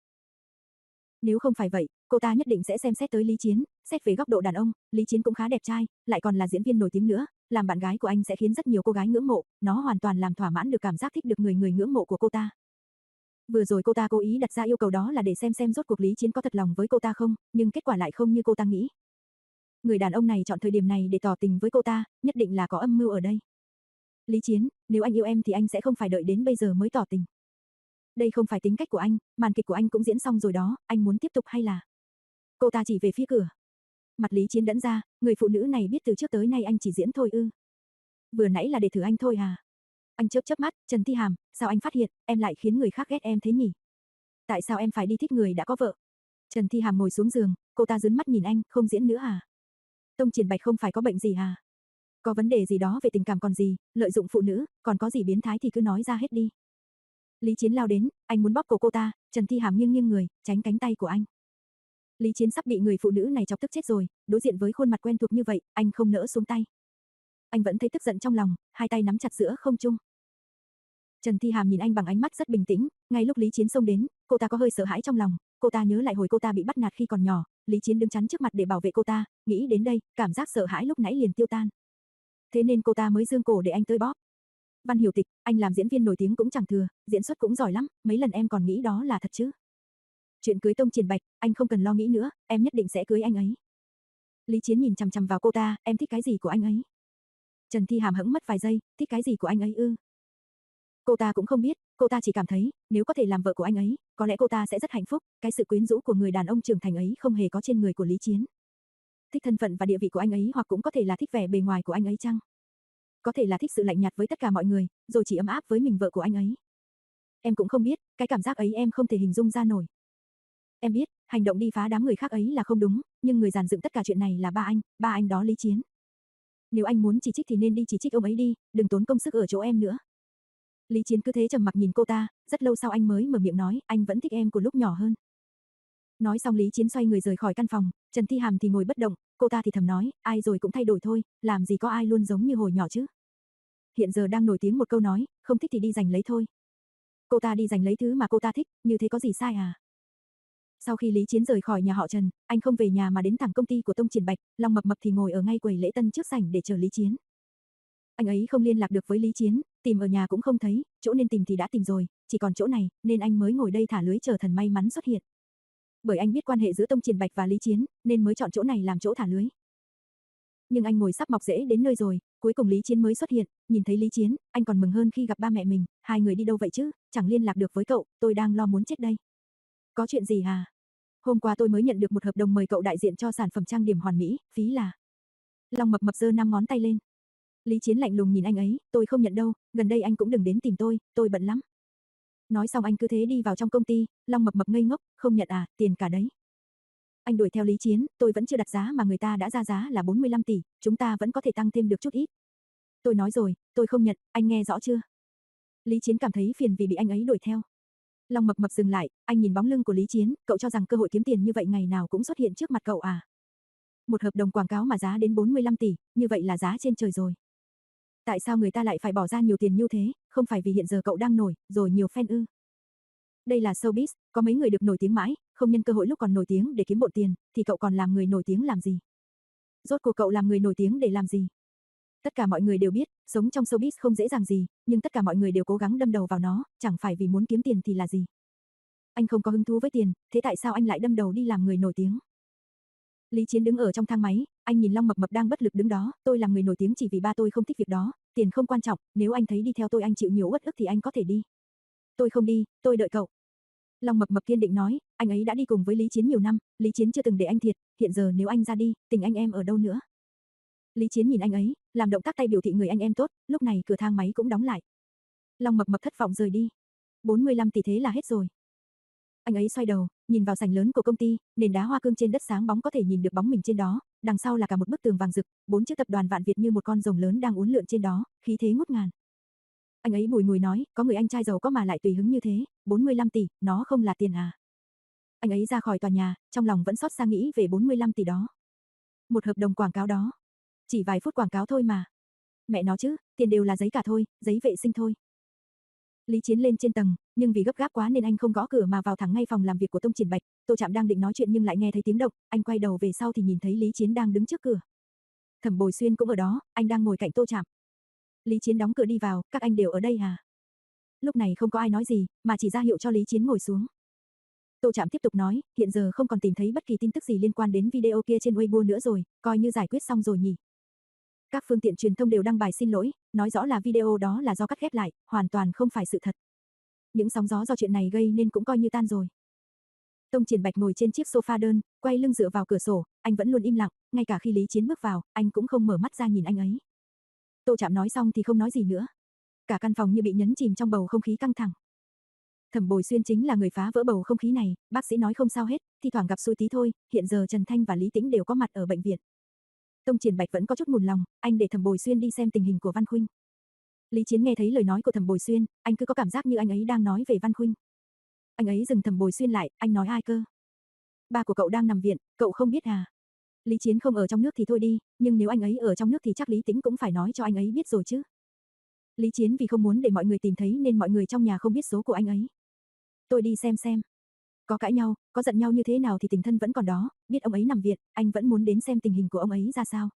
Nếu không phải vậy, cô ta nhất định sẽ xem xét tới Lý Chiến, xét về góc độ đàn ông, Lý Chiến cũng khá đẹp trai, lại còn là diễn viên nổi tiếng nữa, làm bạn gái của anh sẽ khiến rất nhiều cô gái ngưỡng mộ, nó hoàn toàn làm thỏa mãn được cảm giác thích được người người ngưỡng mộ của cô ta. Vừa rồi cô ta cố ý đặt ra yêu cầu đó là để xem xem rốt cuộc Lý Chiến có thật lòng với cô ta không, nhưng kết quả lại không như cô ta nghĩ. Người đàn ông này chọn thời điểm này để tỏ tình với cô ta, nhất định là có âm mưu ở đây. Lý Chiến, nếu anh yêu em thì anh sẽ không phải đợi đến bây giờ mới tỏ tình. Đây không phải tính cách của anh, màn kịch của anh cũng diễn xong rồi đó, anh muốn tiếp tục hay là... Cô ta chỉ về phía cửa. Mặt Lý Chiến đẫn ra, người phụ nữ này biết từ trước tới nay anh chỉ diễn thôi ư. Vừa nãy là để thử anh thôi à. Anh chớp chớp mắt, Trần Thi Hàm, sao anh phát hiện, em lại khiến người khác ghét em thế nhỉ? Tại sao em phải đi thích người đã có vợ? Trần Thi Hàm ngồi xuống giường, cô ta dướn mắt nhìn anh, không diễn nữa à? Tông Triển Bạch không phải có bệnh gì à? Có vấn đề gì đó về tình cảm còn gì, lợi dụng phụ nữ, còn có gì biến thái thì cứ nói ra hết đi. Lý Chiến lao đến, anh muốn bóp cổ cô ta, Trần Thi Hàm nghiêng nghiêng người, tránh cánh tay của anh. Lý Chiến sắp bị người phụ nữ này chọc tức chết rồi, đối diện với khuôn mặt quen thuộc như vậy, anh không nỡ xuống tay. Anh vẫn thấy tức giận trong lòng, hai tay nắm chặt giữa không trung. Trần Thi Hàm nhìn anh bằng ánh mắt rất bình tĩnh, ngay lúc Lý Chiến xông đến, cô ta có hơi sợ hãi trong lòng, cô ta nhớ lại hồi cô ta bị bắt nạt khi còn nhỏ, Lý Chiến đứng chắn trước mặt để bảo vệ cô ta, nghĩ đến đây, cảm giác sợ hãi lúc nãy liền tiêu tan. Thế nên cô ta mới giương cổ để anh tới bóp. Văn Hiểu Tịch, anh làm diễn viên nổi tiếng cũng chẳng thừa, diễn xuất cũng giỏi lắm, mấy lần em còn nghĩ đó là thật chứ. Chuyện cưới Tông Triển Bạch, anh không cần lo nghĩ nữa, em nhất định sẽ cưới anh ấy. Lý Chiến nhìn chằm chằm vào cô ta, em thích cái gì của anh ấy? Trần Thi Hàm hững mất vài giây, thích cái gì của anh ấy ư? Cô ta cũng không biết, cô ta chỉ cảm thấy, nếu có thể làm vợ của anh ấy, có lẽ cô ta sẽ rất hạnh phúc, cái sự quyến rũ của người đàn ông trưởng thành ấy không hề có trên người của Lý Chiến. Thích thân phận và địa vị của anh ấy hoặc cũng có thể là thích vẻ bề ngoài của anh ấy chăng? Có thể là thích sự lạnh nhạt với tất cả mọi người, rồi chỉ ấm áp với mình vợ của anh ấy. Em cũng không biết, cái cảm giác ấy em không thể hình dung ra nổi. Em biết, hành động đi phá đám người khác ấy là không đúng, nhưng người dàn dựng tất cả chuyện này là ba anh, ba anh đó Lý Chiến. Nếu anh muốn chỉ trích thì nên đi chỉ trích ông ấy đi, đừng tốn công sức ở chỗ em nữa. Lý Chiến cứ thế trầm mặc nhìn cô ta, rất lâu sau anh mới mở miệng nói, anh vẫn thích em của lúc nhỏ hơn. Nói xong Lý Chiến xoay người rời khỏi căn phòng, Trần Thi Hàm thì ngồi bất động, cô ta thì thầm nói, ai rồi cũng thay đổi thôi, làm gì có ai luôn giống như hồi nhỏ chứ. Hiện giờ đang nổi tiếng một câu nói, không thích thì đi giành lấy thôi. Cô ta đi giành lấy thứ mà cô ta thích, như thế có gì sai à? Sau khi Lý Chiến rời khỏi nhà họ Trần, anh không về nhà mà đến thẳng công ty của Tông Triển Bạch, Long Mập Mập thì ngồi ở ngay quầy lễ tân trước sảnh để chờ Lý Chiến. Anh ấy không liên lạc được với Lý Chiến, tìm ở nhà cũng không thấy, chỗ nên tìm thì đã tìm rồi, chỉ còn chỗ này, nên anh mới ngồi đây thả lưới chờ thần may mắn xuất hiện. Bởi anh biết quan hệ giữa Tông Triển Bạch và Lý Chiến, nên mới chọn chỗ này làm chỗ thả lưới. Nhưng anh ngồi sắp mọc rễ đến nơi rồi, cuối cùng Lý Chiến mới xuất hiện, nhìn thấy Lý Chiến, anh còn mừng hơn khi gặp ba mẹ mình, hai người đi đâu vậy chứ, chẳng liên lạc được với cậu, tôi đang lo muốn chết đây. Có chuyện gì hả? Hôm qua tôi mới nhận được một hợp đồng mời cậu đại diện cho sản phẩm trang điểm hoàn mỹ, phí là... Long Mập Mập giơ năm ngón tay lên. Lý Chiến lạnh lùng nhìn anh ấy, tôi không nhận đâu, gần đây anh cũng đừng đến tìm tôi, tôi bận lắm. Nói xong anh cứ thế đi vào trong công ty, Long Mập Mập ngây ngốc, không nhận à, tiền cả đấy. Anh đuổi theo Lý Chiến, tôi vẫn chưa đặt giá mà người ta đã ra giá là bốn mươi lăm tỷ, chúng ta vẫn có thể tăng thêm được chút ít. Tôi nói rồi, tôi không nhận, anh nghe rõ chưa? Lý Chiến cảm thấy phiền vì bị anh ấy đuổi theo. Long Mập Mập dừng lại, anh nhìn bóng lưng của Lý Chiến, cậu cho rằng cơ hội kiếm tiền như vậy ngày nào cũng xuất hiện trước mặt cậu à? Một hợp đồng quảng cáo mà giá đến bốn mươi lăm tỷ, như vậy là giá trên trời rồi. Tại sao người ta lại phải bỏ ra nhiều tiền như thế, không phải vì hiện giờ cậu đang nổi, rồi nhiều fan ư? Đây là showbiz, có mấy người được nổi tiếng mãi, không nhân cơ hội lúc còn nổi tiếng để kiếm bộn tiền, thì cậu còn làm người nổi tiếng làm gì? Rốt cuộc cậu làm người nổi tiếng để làm gì? Tất cả mọi người đều biết, sống trong showbiz không dễ dàng gì, nhưng tất cả mọi người đều cố gắng đâm đầu vào nó, chẳng phải vì muốn kiếm tiền thì là gì. Anh không có hứng thú với tiền, thế tại sao anh lại đâm đầu đi làm người nổi tiếng? Lý Chiến đứng ở trong thang máy, anh nhìn Long Mập Mập đang bất lực đứng đó, tôi làm người nổi tiếng chỉ vì ba tôi không thích việc đó, tiền không quan trọng, nếu anh thấy đi theo tôi anh chịu nhiều uất ức thì anh có thể đi. Tôi không đi, tôi đợi cậu. Long Mập Mập kiên định nói, anh ấy đã đi cùng với Lý Chiến nhiều năm, Lý Chiến chưa từng để anh thiệt, hiện giờ nếu anh ra đi, tình anh em ở đâu nữa? Lý Chiến nhìn anh ấy, làm động tác tay biểu thị người anh em tốt, lúc này cửa thang máy cũng đóng lại. Long Mập Mập thất vọng rời đi. bốn mươi lăm tỷ thế là hết rồi. Anh ấy xoay đầu, nhìn vào sảnh lớn của công ty, nền đá hoa cương trên đất sáng bóng có thể nhìn được bóng mình trên đó, đằng sau là cả một bức tường vàng rực, bốn chữ tập đoàn Vạn Việt như một con rồng lớn đang uốn lượn trên đó, khí thế ngút ngàn. Anh ấy bùi ngùi nói, có người anh trai giàu có mà lại tùy hứng như thế, bốn mươi lăm tỷ, nó không là tiền à? Anh ấy ra khỏi tòa nhà, trong lòng vẫn xót xa nghĩ về bốn mươi lăm tỷ đó. Một hợp đồng quảng cáo đó, chỉ vài phút quảng cáo thôi mà. Mẹ nó chứ, tiền đều là giấy cả thôi, giấy vệ sinh thôi. Lý Chiến lên trên tầng, nhưng vì gấp gáp quá nên anh không gõ cửa mà vào thẳng ngay phòng làm việc của Tông Triển Bạch. Tô Trạm đang định nói chuyện nhưng lại nghe thấy tiếng động, anh quay đầu về sau thì nhìn thấy Lý Chiến đang đứng trước cửa. Thẩm Bồi Xuyên cũng ở đó, anh đang ngồi cạnh Tô Trạm. Lý Chiến đóng cửa đi vào, các anh đều ở đây à? Lúc này không có ai nói gì, mà chỉ ra hiệu cho Lý Chiến ngồi xuống. Tô Trạm tiếp tục nói, hiện giờ không còn tìm thấy bất kỳ tin tức gì liên quan đến video kia trên Weibo nữa rồi, coi như giải quyết xong rồi nhỉ. Các phương tiện truyền thông đều đăng bài xin lỗi, nói rõ là video đó là do cắt ghép lại, hoàn toàn không phải sự thật. Những sóng gió do chuyện này gây nên cũng coi như tan rồi. Tông Triển Bạch ngồi trên chiếc sofa đơn, quay lưng dựa vào cửa sổ, anh vẫn luôn im lặng, ngay cả khi Lý Chiến bước vào, anh cũng không mở mắt ra nhìn anh ấy. Tô Trạm nói xong thì không nói gì nữa. Cả căn phòng như bị nhấn chìm trong bầu không khí căng thẳng. Thẩm Bồi Xuyên chính là người phá vỡ bầu không khí này, bác sĩ nói không sao hết, thi thoảng gặp xui tí thôi, hiện giờ Trần Thanh và Lý Tĩnh đều có mặt ở bệnh viện. Tông Triển Bạch vẫn có chút buồn lòng, anh để Thẩm Bồi Xuyên đi xem tình hình của Văn Khuynh. Lý Chiến nghe thấy lời nói của Thẩm Bồi Xuyên, anh cứ có cảm giác như anh ấy đang nói về Văn Khuynh. Anh ấy dừng Thẩm Bồi Xuyên lại, anh nói ai cơ? Ba của cậu đang nằm viện, cậu không biết à? Lý Chiến không ở trong nước thì thôi đi, nhưng nếu anh ấy ở trong nước thì chắc Lý Tĩnh cũng phải nói cho anh ấy biết rồi chứ. Lý Chiến vì không muốn để mọi người tìm thấy nên mọi người trong nhà không biết số của anh ấy. Tôi đi xem xem. Có cãi nhau, có giận nhau như thế nào thì tình thân vẫn còn đó, biết ông ấy nằm viện, anh vẫn muốn đến xem tình hình của ông ấy ra sao.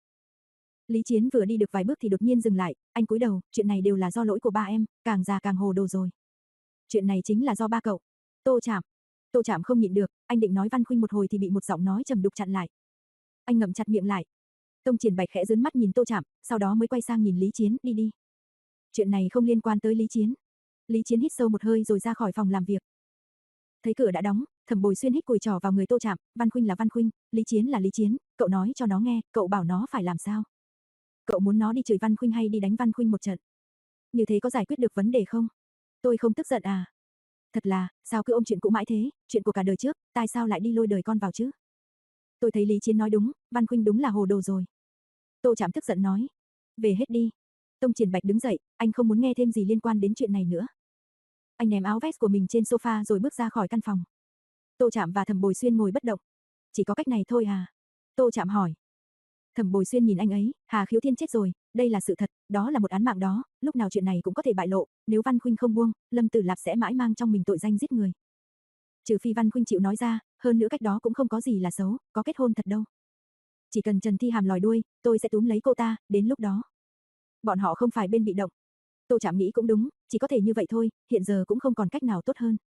Lý Chiến vừa đi được vài bước thì đột nhiên dừng lại, anh cúi đầu, chuyện này đều là do lỗi của ba em, càng già càng hồ đồ rồi. Chuyện này chính là do ba cậu. Tô Trạm. Tô Trạm không nhịn được, anh định nói Văn Khuynh một hồi thì bị một giọng nói trầm đục chặn lại. Anh ngậm chặt miệng lại. Tông Triển Bạch khẽ giớn mắt nhìn Tô Trạm, sau đó mới quay sang nhìn Lý Chiến, đi đi. Chuyện này không liên quan tới Lý Chiến. Lý Chiến hít sâu một hơi rồi ra khỏi phòng làm việc. Thấy cửa đã đóng, Thẩm Bồi Xuyên hít cùi trỏ vào người Tô Trạm, Văn Khuynh là Văn Khuynh, Lý Chiến là Lý Chiến, cậu nói cho nó nghe, cậu bảo nó phải làm sao? Cậu muốn nó đi chửi Văn Khuynh hay đi đánh Văn Khuynh một trận? Như thế có giải quyết được vấn đề không? Tôi không tức giận à? Thật là, sao cứ ôm chuyện cũ mãi thế, chuyện của cả đời trước, tại sao lại đi lôi đời con vào chứ? Tôi thấy Lý Chiến nói đúng, Văn Khuynh đúng là hồ đồ rồi. Tô Trạm tức giận nói, về hết đi. Tông Triển Bạch đứng dậy, anh không muốn nghe thêm gì liên quan đến chuyện này nữa. Anh ném áo vest của mình trên sofa rồi bước ra khỏi căn phòng. Tô Trạm và Thẩm Bồi Xuyên ngồi bất động. Chỉ có cách này thôi à? Tô Trạm hỏi. Thẩm Bồi Xuyên nhìn anh ấy, Hà Khiếu Thiên chết rồi, đây là sự thật, đó là một án mạng đó, lúc nào chuyện này cũng có thể bại lộ, nếu Văn Khuynh không buông, Lâm Tử Lạp sẽ mãi mang trong mình tội danh giết người. Trừ phi Văn Khuynh chịu nói ra, hơn nữa cách đó cũng không có gì là xấu, có kết hôn thật đâu. Chỉ cần Trần Thi Hàm lòi đuôi, tôi sẽ túm lấy cô ta, đến lúc đó. Bọn họ không phải bên bị động. Tô Trạm nghĩ cũng đúng, chỉ có thể như vậy thôi, hiện giờ cũng không còn cách nào tốt hơn.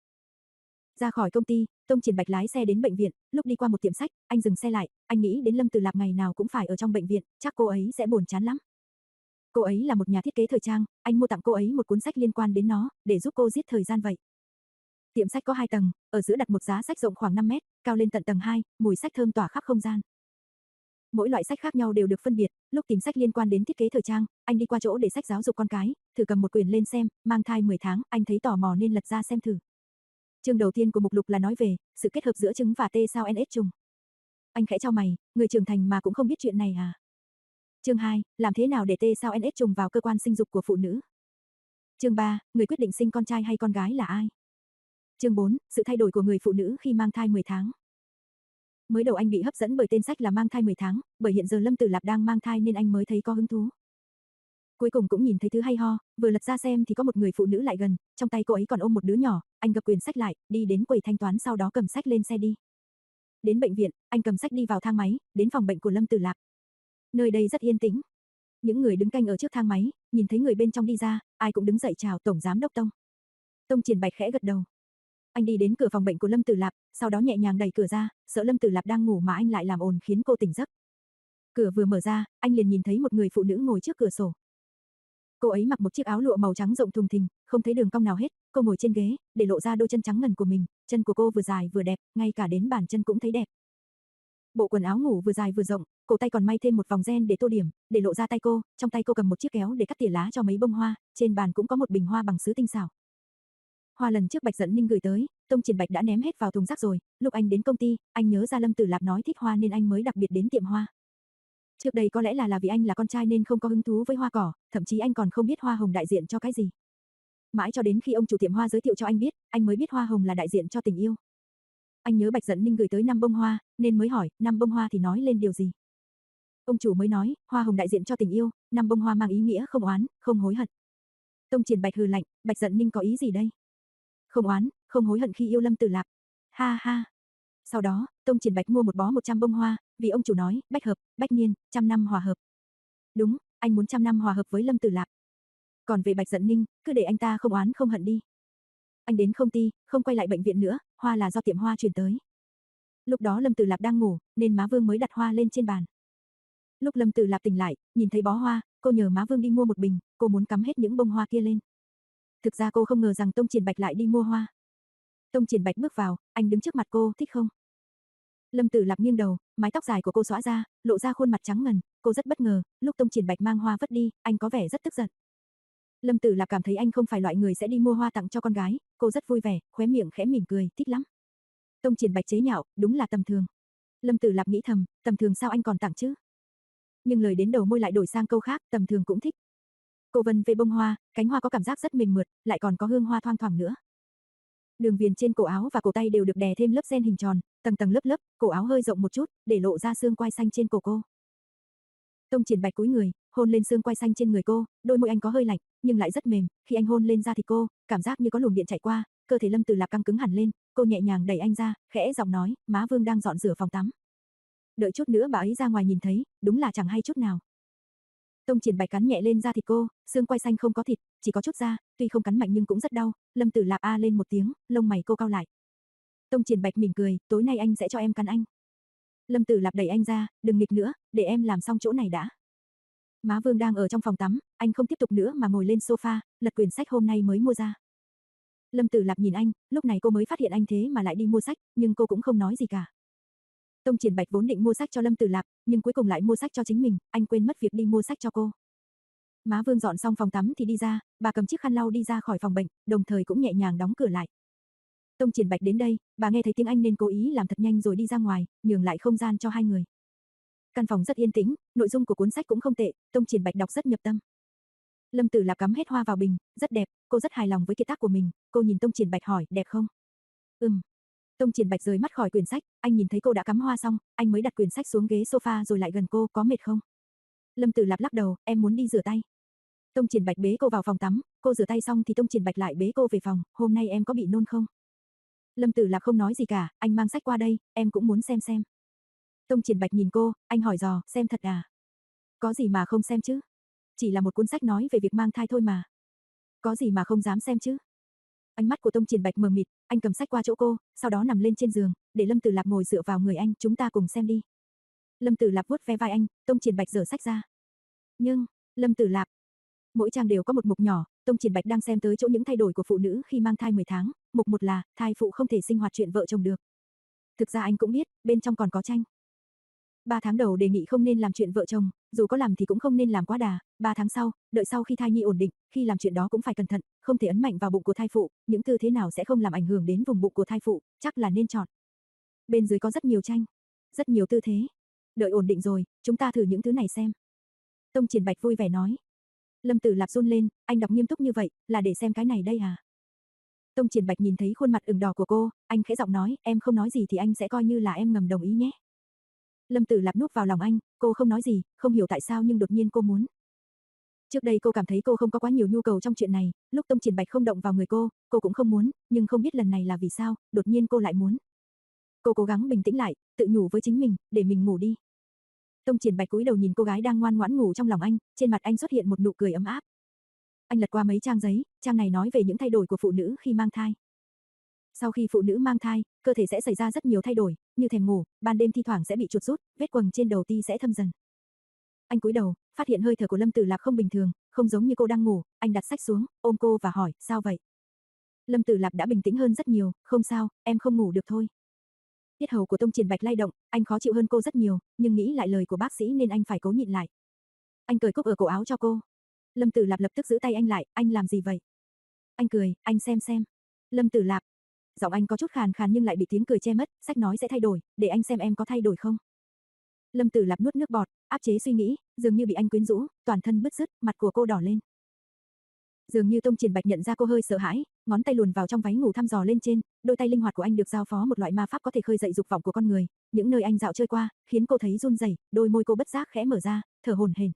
Ra khỏi công ty, Tông Triển Bạch lái xe đến bệnh viện, lúc đi qua một tiệm sách, anh dừng xe lại, anh nghĩ đến Lâm Tử Lạp ngày nào cũng phải ở trong bệnh viện, chắc cô ấy sẽ buồn chán lắm. Cô ấy là một nhà thiết kế thời trang, anh mua tặng cô ấy một cuốn sách liên quan đến nó, để giúp cô giết thời gian vậy. Tiệm sách có hai tầng, ở giữa đặt một giá sách rộng khoảng năm mét, cao lên tận tầng hai, mùi sách thơm tỏa khắp không gian. Mỗi loại sách khác nhau đều được phân biệt, lúc tìm sách liên quan đến thiết kế thời trang, anh đi qua chỗ để sách giáo dục con cái, thử cầm một quyển lên xem, mang thai mười tháng, anh thấy tò mò nên lật ra xem thử. Chương đầu tiên của mục lục là nói về sự kết hợp giữa trứng và tê sao en ét trùng. Anh khẽ chau mày, người trưởng thành mà cũng không biết chuyện này à? Chương hai, làm thế nào để tê sao en ét trùng vào cơ quan sinh dục của phụ nữ? Chương ba, người quyết định sinh con trai hay con gái là ai? Chương bốn, sự thay đổi của người phụ nữ khi mang thai mười tháng. Mới đầu anh bị hấp dẫn bởi tên sách là mang thai mười tháng, bởi hiện giờ Lâm Tử Lạp đang mang thai nên anh mới thấy có hứng thú. Cuối cùng cũng nhìn thấy thứ hay ho, vừa lật ra xem thì có một người phụ nữ lại gần, trong tay cô ấy còn ôm một đứa nhỏ, anh gập quyển sách lại, đi đến quầy thanh toán sau đó cầm sách lên xe đi. Đến bệnh viện, anh cầm sách đi vào thang máy, đến phòng bệnh của Lâm Tử Lạp. Nơi đây rất yên tĩnh. Những người đứng canh ở trước thang máy, nhìn thấy người bên trong đi ra, ai cũng đứng dậy chào tổng giám đốc Tông. Tông Triển Bạch khẽ gật đầu. Anh đi đến cửa phòng bệnh của Lâm Tử Lạp, sau đó nhẹ nhàng đẩy cửa ra, sợ Lâm Tử Lạp đang ngủ mà anh lại làm ồn khiến cô tỉnh giấc. Cửa vừa mở ra, anh liền nhìn thấy một người phụ nữ ngồi trước cửa sổ. Cô ấy mặc một chiếc áo lụa màu trắng rộng thùng thình, không thấy đường cong nào hết, cô ngồi trên ghế, để lộ ra đôi chân trắng ngần của mình, chân của cô vừa dài vừa đẹp, ngay cả đến bàn chân cũng thấy đẹp. Bộ quần áo ngủ vừa dài vừa rộng, cổ tay còn may thêm một vòng ren để tô điểm, để lộ ra tay cô, trong tay cô cầm một chiếc kéo để cắt tỉa lá cho mấy bông hoa, trên bàn cũng có một bình hoa bằng sứ tinh xảo. Hoa lần trước Bạch Dận Ninh gửi tới, Tông Triển Bạch đã ném hết vào thùng rác rồi, lúc anh đến công ty, anh nhớ ra Lâm Tử Lạp nói thích hoa nên anh mới đặc biệt đến tiệm hoa. Trước đây có lẽ là là vì anh là con trai nên không có hứng thú với hoa cỏ, thậm chí anh còn không biết hoa hồng đại diện cho cái gì. Mãi cho đến khi ông chủ tiệm hoa giới thiệu cho anh biết, anh mới biết hoa hồng là đại diện cho tình yêu. Anh nhớ Bạch Dận Ninh gửi tới năm bông hoa, nên mới hỏi, năm bông hoa thì nói lên điều gì? Ông chủ mới nói, hoa hồng đại diện cho tình yêu, năm bông hoa mang ý nghĩa không oán, không hối hận. Tông Triển Bạch hừ lạnh, Bạch Dận Ninh có ý gì đây? Không oán, không hối hận khi yêu Lâm Tử Lạp. Ha ha. Sau đó, Tông Triển Bạch mua một bó một trăm bông hoa, vì ông chủ nói, bách hợp, bách niên, trăm năm hòa hợp. Đúng, anh muốn trăm năm hòa hợp với Lâm Tử Lạp. Còn về Bạch Dận Ninh, cứ để anh ta không oán không hận đi. Anh đến công ty, không quay lại bệnh viện nữa, hoa là do tiệm hoa chuyển tới. Lúc đó Lâm Tử Lạp đang ngủ, nên má Vương mới đặt hoa lên trên bàn. Lúc Lâm Tử Lạp tỉnh lại, nhìn thấy bó hoa, cô nhờ má Vương đi mua một bình, cô muốn cắm hết những bông hoa kia lên. Thực ra cô không ngờ rằng Tông Triển Bạch lại đi mua hoa. Tông Triển Bạch bước vào, anh đứng trước mặt cô, thích không? Lâm Tử Lạp nghiêng đầu, mái tóc dài của cô xõa ra, lộ ra khuôn mặt trắng ngần, cô rất bất ngờ, lúc Tông Triển Bạch mang hoa vứt đi, anh có vẻ rất tức giận. Lâm Tử Lạp cảm thấy anh không phải loại người sẽ đi mua hoa tặng cho con gái, cô rất vui vẻ, khóe miệng khẽ mỉm cười, thích lắm. Tông Triển Bạch chế nhạo, đúng là tầm thường. Lâm Tử Lạp nghĩ thầm, tầm thường sao anh còn tặng chứ? Nhưng lời đến đầu môi lại đổi sang câu khác, tầm thường cũng thích. Cô vân về bông hoa, cánh hoa có cảm giác rất mềm mượt, lại còn có hương hoa thoang thoảng nữa. Đường viền trên cổ áo và cổ tay đều được đè thêm lớp ren hình tròn, tầng tầng lớp lớp, cổ áo hơi rộng một chút, để lộ ra xương quai xanh trên cổ cô. Tông Triển Bạch cúi người, hôn lên xương quai xanh trên người cô, đôi môi anh có hơi lạnh, nhưng lại rất mềm, khi anh hôn lên da thịt cô, cảm giác như có luồng điện chạy qua, cơ thể Lâm Tử Lạp căng cứng hẳn lên, cô nhẹ nhàng đẩy anh ra, khẽ giọng nói, má Vương đang dọn rửa phòng tắm. Đợi chút nữa bà ấy ra ngoài nhìn thấy, đúng là chẳng hay chút nào. Tông Triển Bạch cắn nhẹ lên da thịt cô, xương quai xanh không có thịt, chỉ có chút da, tuy không cắn mạnh nhưng cũng rất đau. Lâm Tử Lạp a lên một tiếng, lông mày cô cau lại. Tông Triển Bạch mỉm cười, tối nay anh sẽ cho em cắn anh. Lâm Tử Lạp đẩy anh ra, đừng nghịch nữa, để em làm xong chỗ này đã. Má Vương đang ở trong phòng tắm, anh không tiếp tục nữa mà ngồi lên sofa, lật quyển sách hôm nay mới mua ra. Lâm Tử Lạp nhìn anh, lúc này cô mới phát hiện anh thế mà lại đi mua sách, nhưng cô cũng không nói gì cả. Tông Triển Bạch vốn định mua sách cho Lâm Tử Lạp, nhưng cuối cùng lại mua sách cho chính mình, anh quên mất việc đi mua sách cho cô. Má Vương dọn xong phòng tắm thì đi ra, bà cầm chiếc khăn lau đi ra khỏi phòng bệnh, đồng thời cũng nhẹ nhàng đóng cửa lại. Tông Triển Bạch đến đây, bà nghe thấy tiếng Anh nên cố ý làm thật nhanh rồi đi ra ngoài, nhường lại không gian cho hai người. Căn phòng rất yên tĩnh, nội dung của cuốn sách cũng không tệ, Tông Triển Bạch đọc rất nhập tâm. Lâm Tử Lạp cắm hết hoa vào bình, rất đẹp, cô rất hài lòng với kiệt tác của mình, cô nhìn Tông Triển Bạch hỏi, đẹp không? Ừm. Tông Triển Bạch rời mắt khỏi quyển sách, anh nhìn thấy cô đã cắm hoa xong, anh mới đặt quyển sách xuống ghế sofa rồi lại gần cô, có mệt không? Lâm Tử Lạp lắc đầu, em muốn đi rửa tay. Tông Triển Bạch bế cô vào phòng tắm, cô rửa tay xong thì Tông Triển Bạch lại bế cô về phòng, hôm nay em có bị nôn không? Lâm Tử Lạp không nói gì cả, anh mang sách qua đây, em cũng muốn xem xem. Tông Triển Bạch nhìn cô, anh hỏi dò, xem thật à? Có gì mà không xem chứ? Chỉ là một cuốn sách nói về việc mang thai thôi mà. Có gì mà không dám xem chứ? Ánh mắt của Tông Triển Bạch mờ mịt, anh cầm sách qua chỗ cô, sau đó nằm lên trên giường, để Lâm Tử Lạp ngồi dựa vào người anh, chúng ta cùng xem đi. Lâm Tử Lạp vuốt ve vai anh, Tông Triển Bạch giở sách ra. Nhưng, Lâm Tử Lạp, mỗi trang đều có một mục nhỏ, Tông Triển Bạch đang xem tới chỗ những thay đổi của phụ nữ khi mang thai mười tháng, mục một là, thai phụ không thể sinh hoạt chuyện vợ chồng được. Thực ra anh cũng biết, bên trong còn có tranh. ba tháng đầu đề nghị không nên làm chuyện vợ chồng, dù có làm thì cũng không nên làm quá đà, ba tháng sau, đợi sau khi thai nhi ổn định, khi làm chuyện đó cũng phải cẩn thận, không thể ấn mạnh vào bụng của thai phụ, những tư thế nào sẽ không làm ảnh hưởng đến vùng bụng của thai phụ, chắc là nên chọn. Bên dưới có rất nhiều tranh, rất nhiều tư thế. Đợi ổn định rồi, chúng ta thử những thứ này xem. Tông Triển Bạch vui vẻ nói. Lâm Tử Lạp run lên, anh đọc nghiêm túc như vậy, là để xem cái này đây à? Tông Triển Bạch nhìn thấy khuôn mặt ửng đỏ của cô, anh khẽ giọng nói, em không nói gì thì anh sẽ coi như là em ngầm đồng ý nhé. Lâm Tử Lạp nuốt vào lòng anh, cô không nói gì, không hiểu tại sao nhưng đột nhiên cô muốn. Trước đây cô cảm thấy cô không có quá nhiều nhu cầu trong chuyện này, lúc Tông Triển Bạch không động vào người cô, cô cũng không muốn, nhưng không biết lần này là vì sao, đột nhiên cô lại muốn. Cô cố gắng bình tĩnh lại, tự nhủ với chính mình, để mình ngủ đi. Tông Triển Bạch cúi đầu nhìn cô gái đang ngoan ngoãn ngủ trong lòng anh, trên mặt anh xuất hiện một nụ cười ấm áp. Anh lật qua mấy trang giấy, trang này nói về những thay đổi của phụ nữ khi mang thai. Sau khi phụ nữ mang thai, cơ thể sẽ xảy ra rất nhiều thay đổi, như thèm ngủ, ban đêm thi thoảng sẽ bị chuột rút, vết quầng trên đầu ti sẽ thâm dần. Anh cúi đầu, phát hiện hơi thở của Lâm Tử Lạp không bình thường, không giống như cô đang ngủ, anh đặt sách xuống, ôm cô và hỏi, sao vậy? Lâm Tử Lạp đã bình tĩnh hơn rất nhiều, không sao, em không ngủ được thôi. Tiết hầu của Tông Triển Bạch lay động, anh khó chịu hơn cô rất nhiều, nhưng nghĩ lại lời của bác sĩ nên anh phải cố nhịn lại. Anh cởi cúc ở cổ áo cho cô. Lâm Tử Lạp lập tức giữ tay anh lại, anh làm gì vậy? Anh cười, anh xem xem. Lâm Tử Lạp. Giọng anh có chút khàn khàn nhưng lại bị tiếng cười che mất, sách nói sẽ thay đổi, để anh xem em có thay đổi không. Lâm Tử Lạp nuốt nước bọt, áp chế suy nghĩ, dường như bị anh quyến rũ, toàn thân bứt rứt, mặt của cô đỏ lên. Dường như Tông Triển Bạch nhận ra cô hơi sợ hãi, ngón tay luồn vào trong váy ngủ thăm dò lên trên, đôi tay linh hoạt của anh được giao phó một loại ma pháp có thể khơi dậy dục vọng của con người, những nơi anh dạo chơi qua, khiến cô thấy run rẩy, đôi môi cô bất giác khẽ mở ra, thở hổn hển.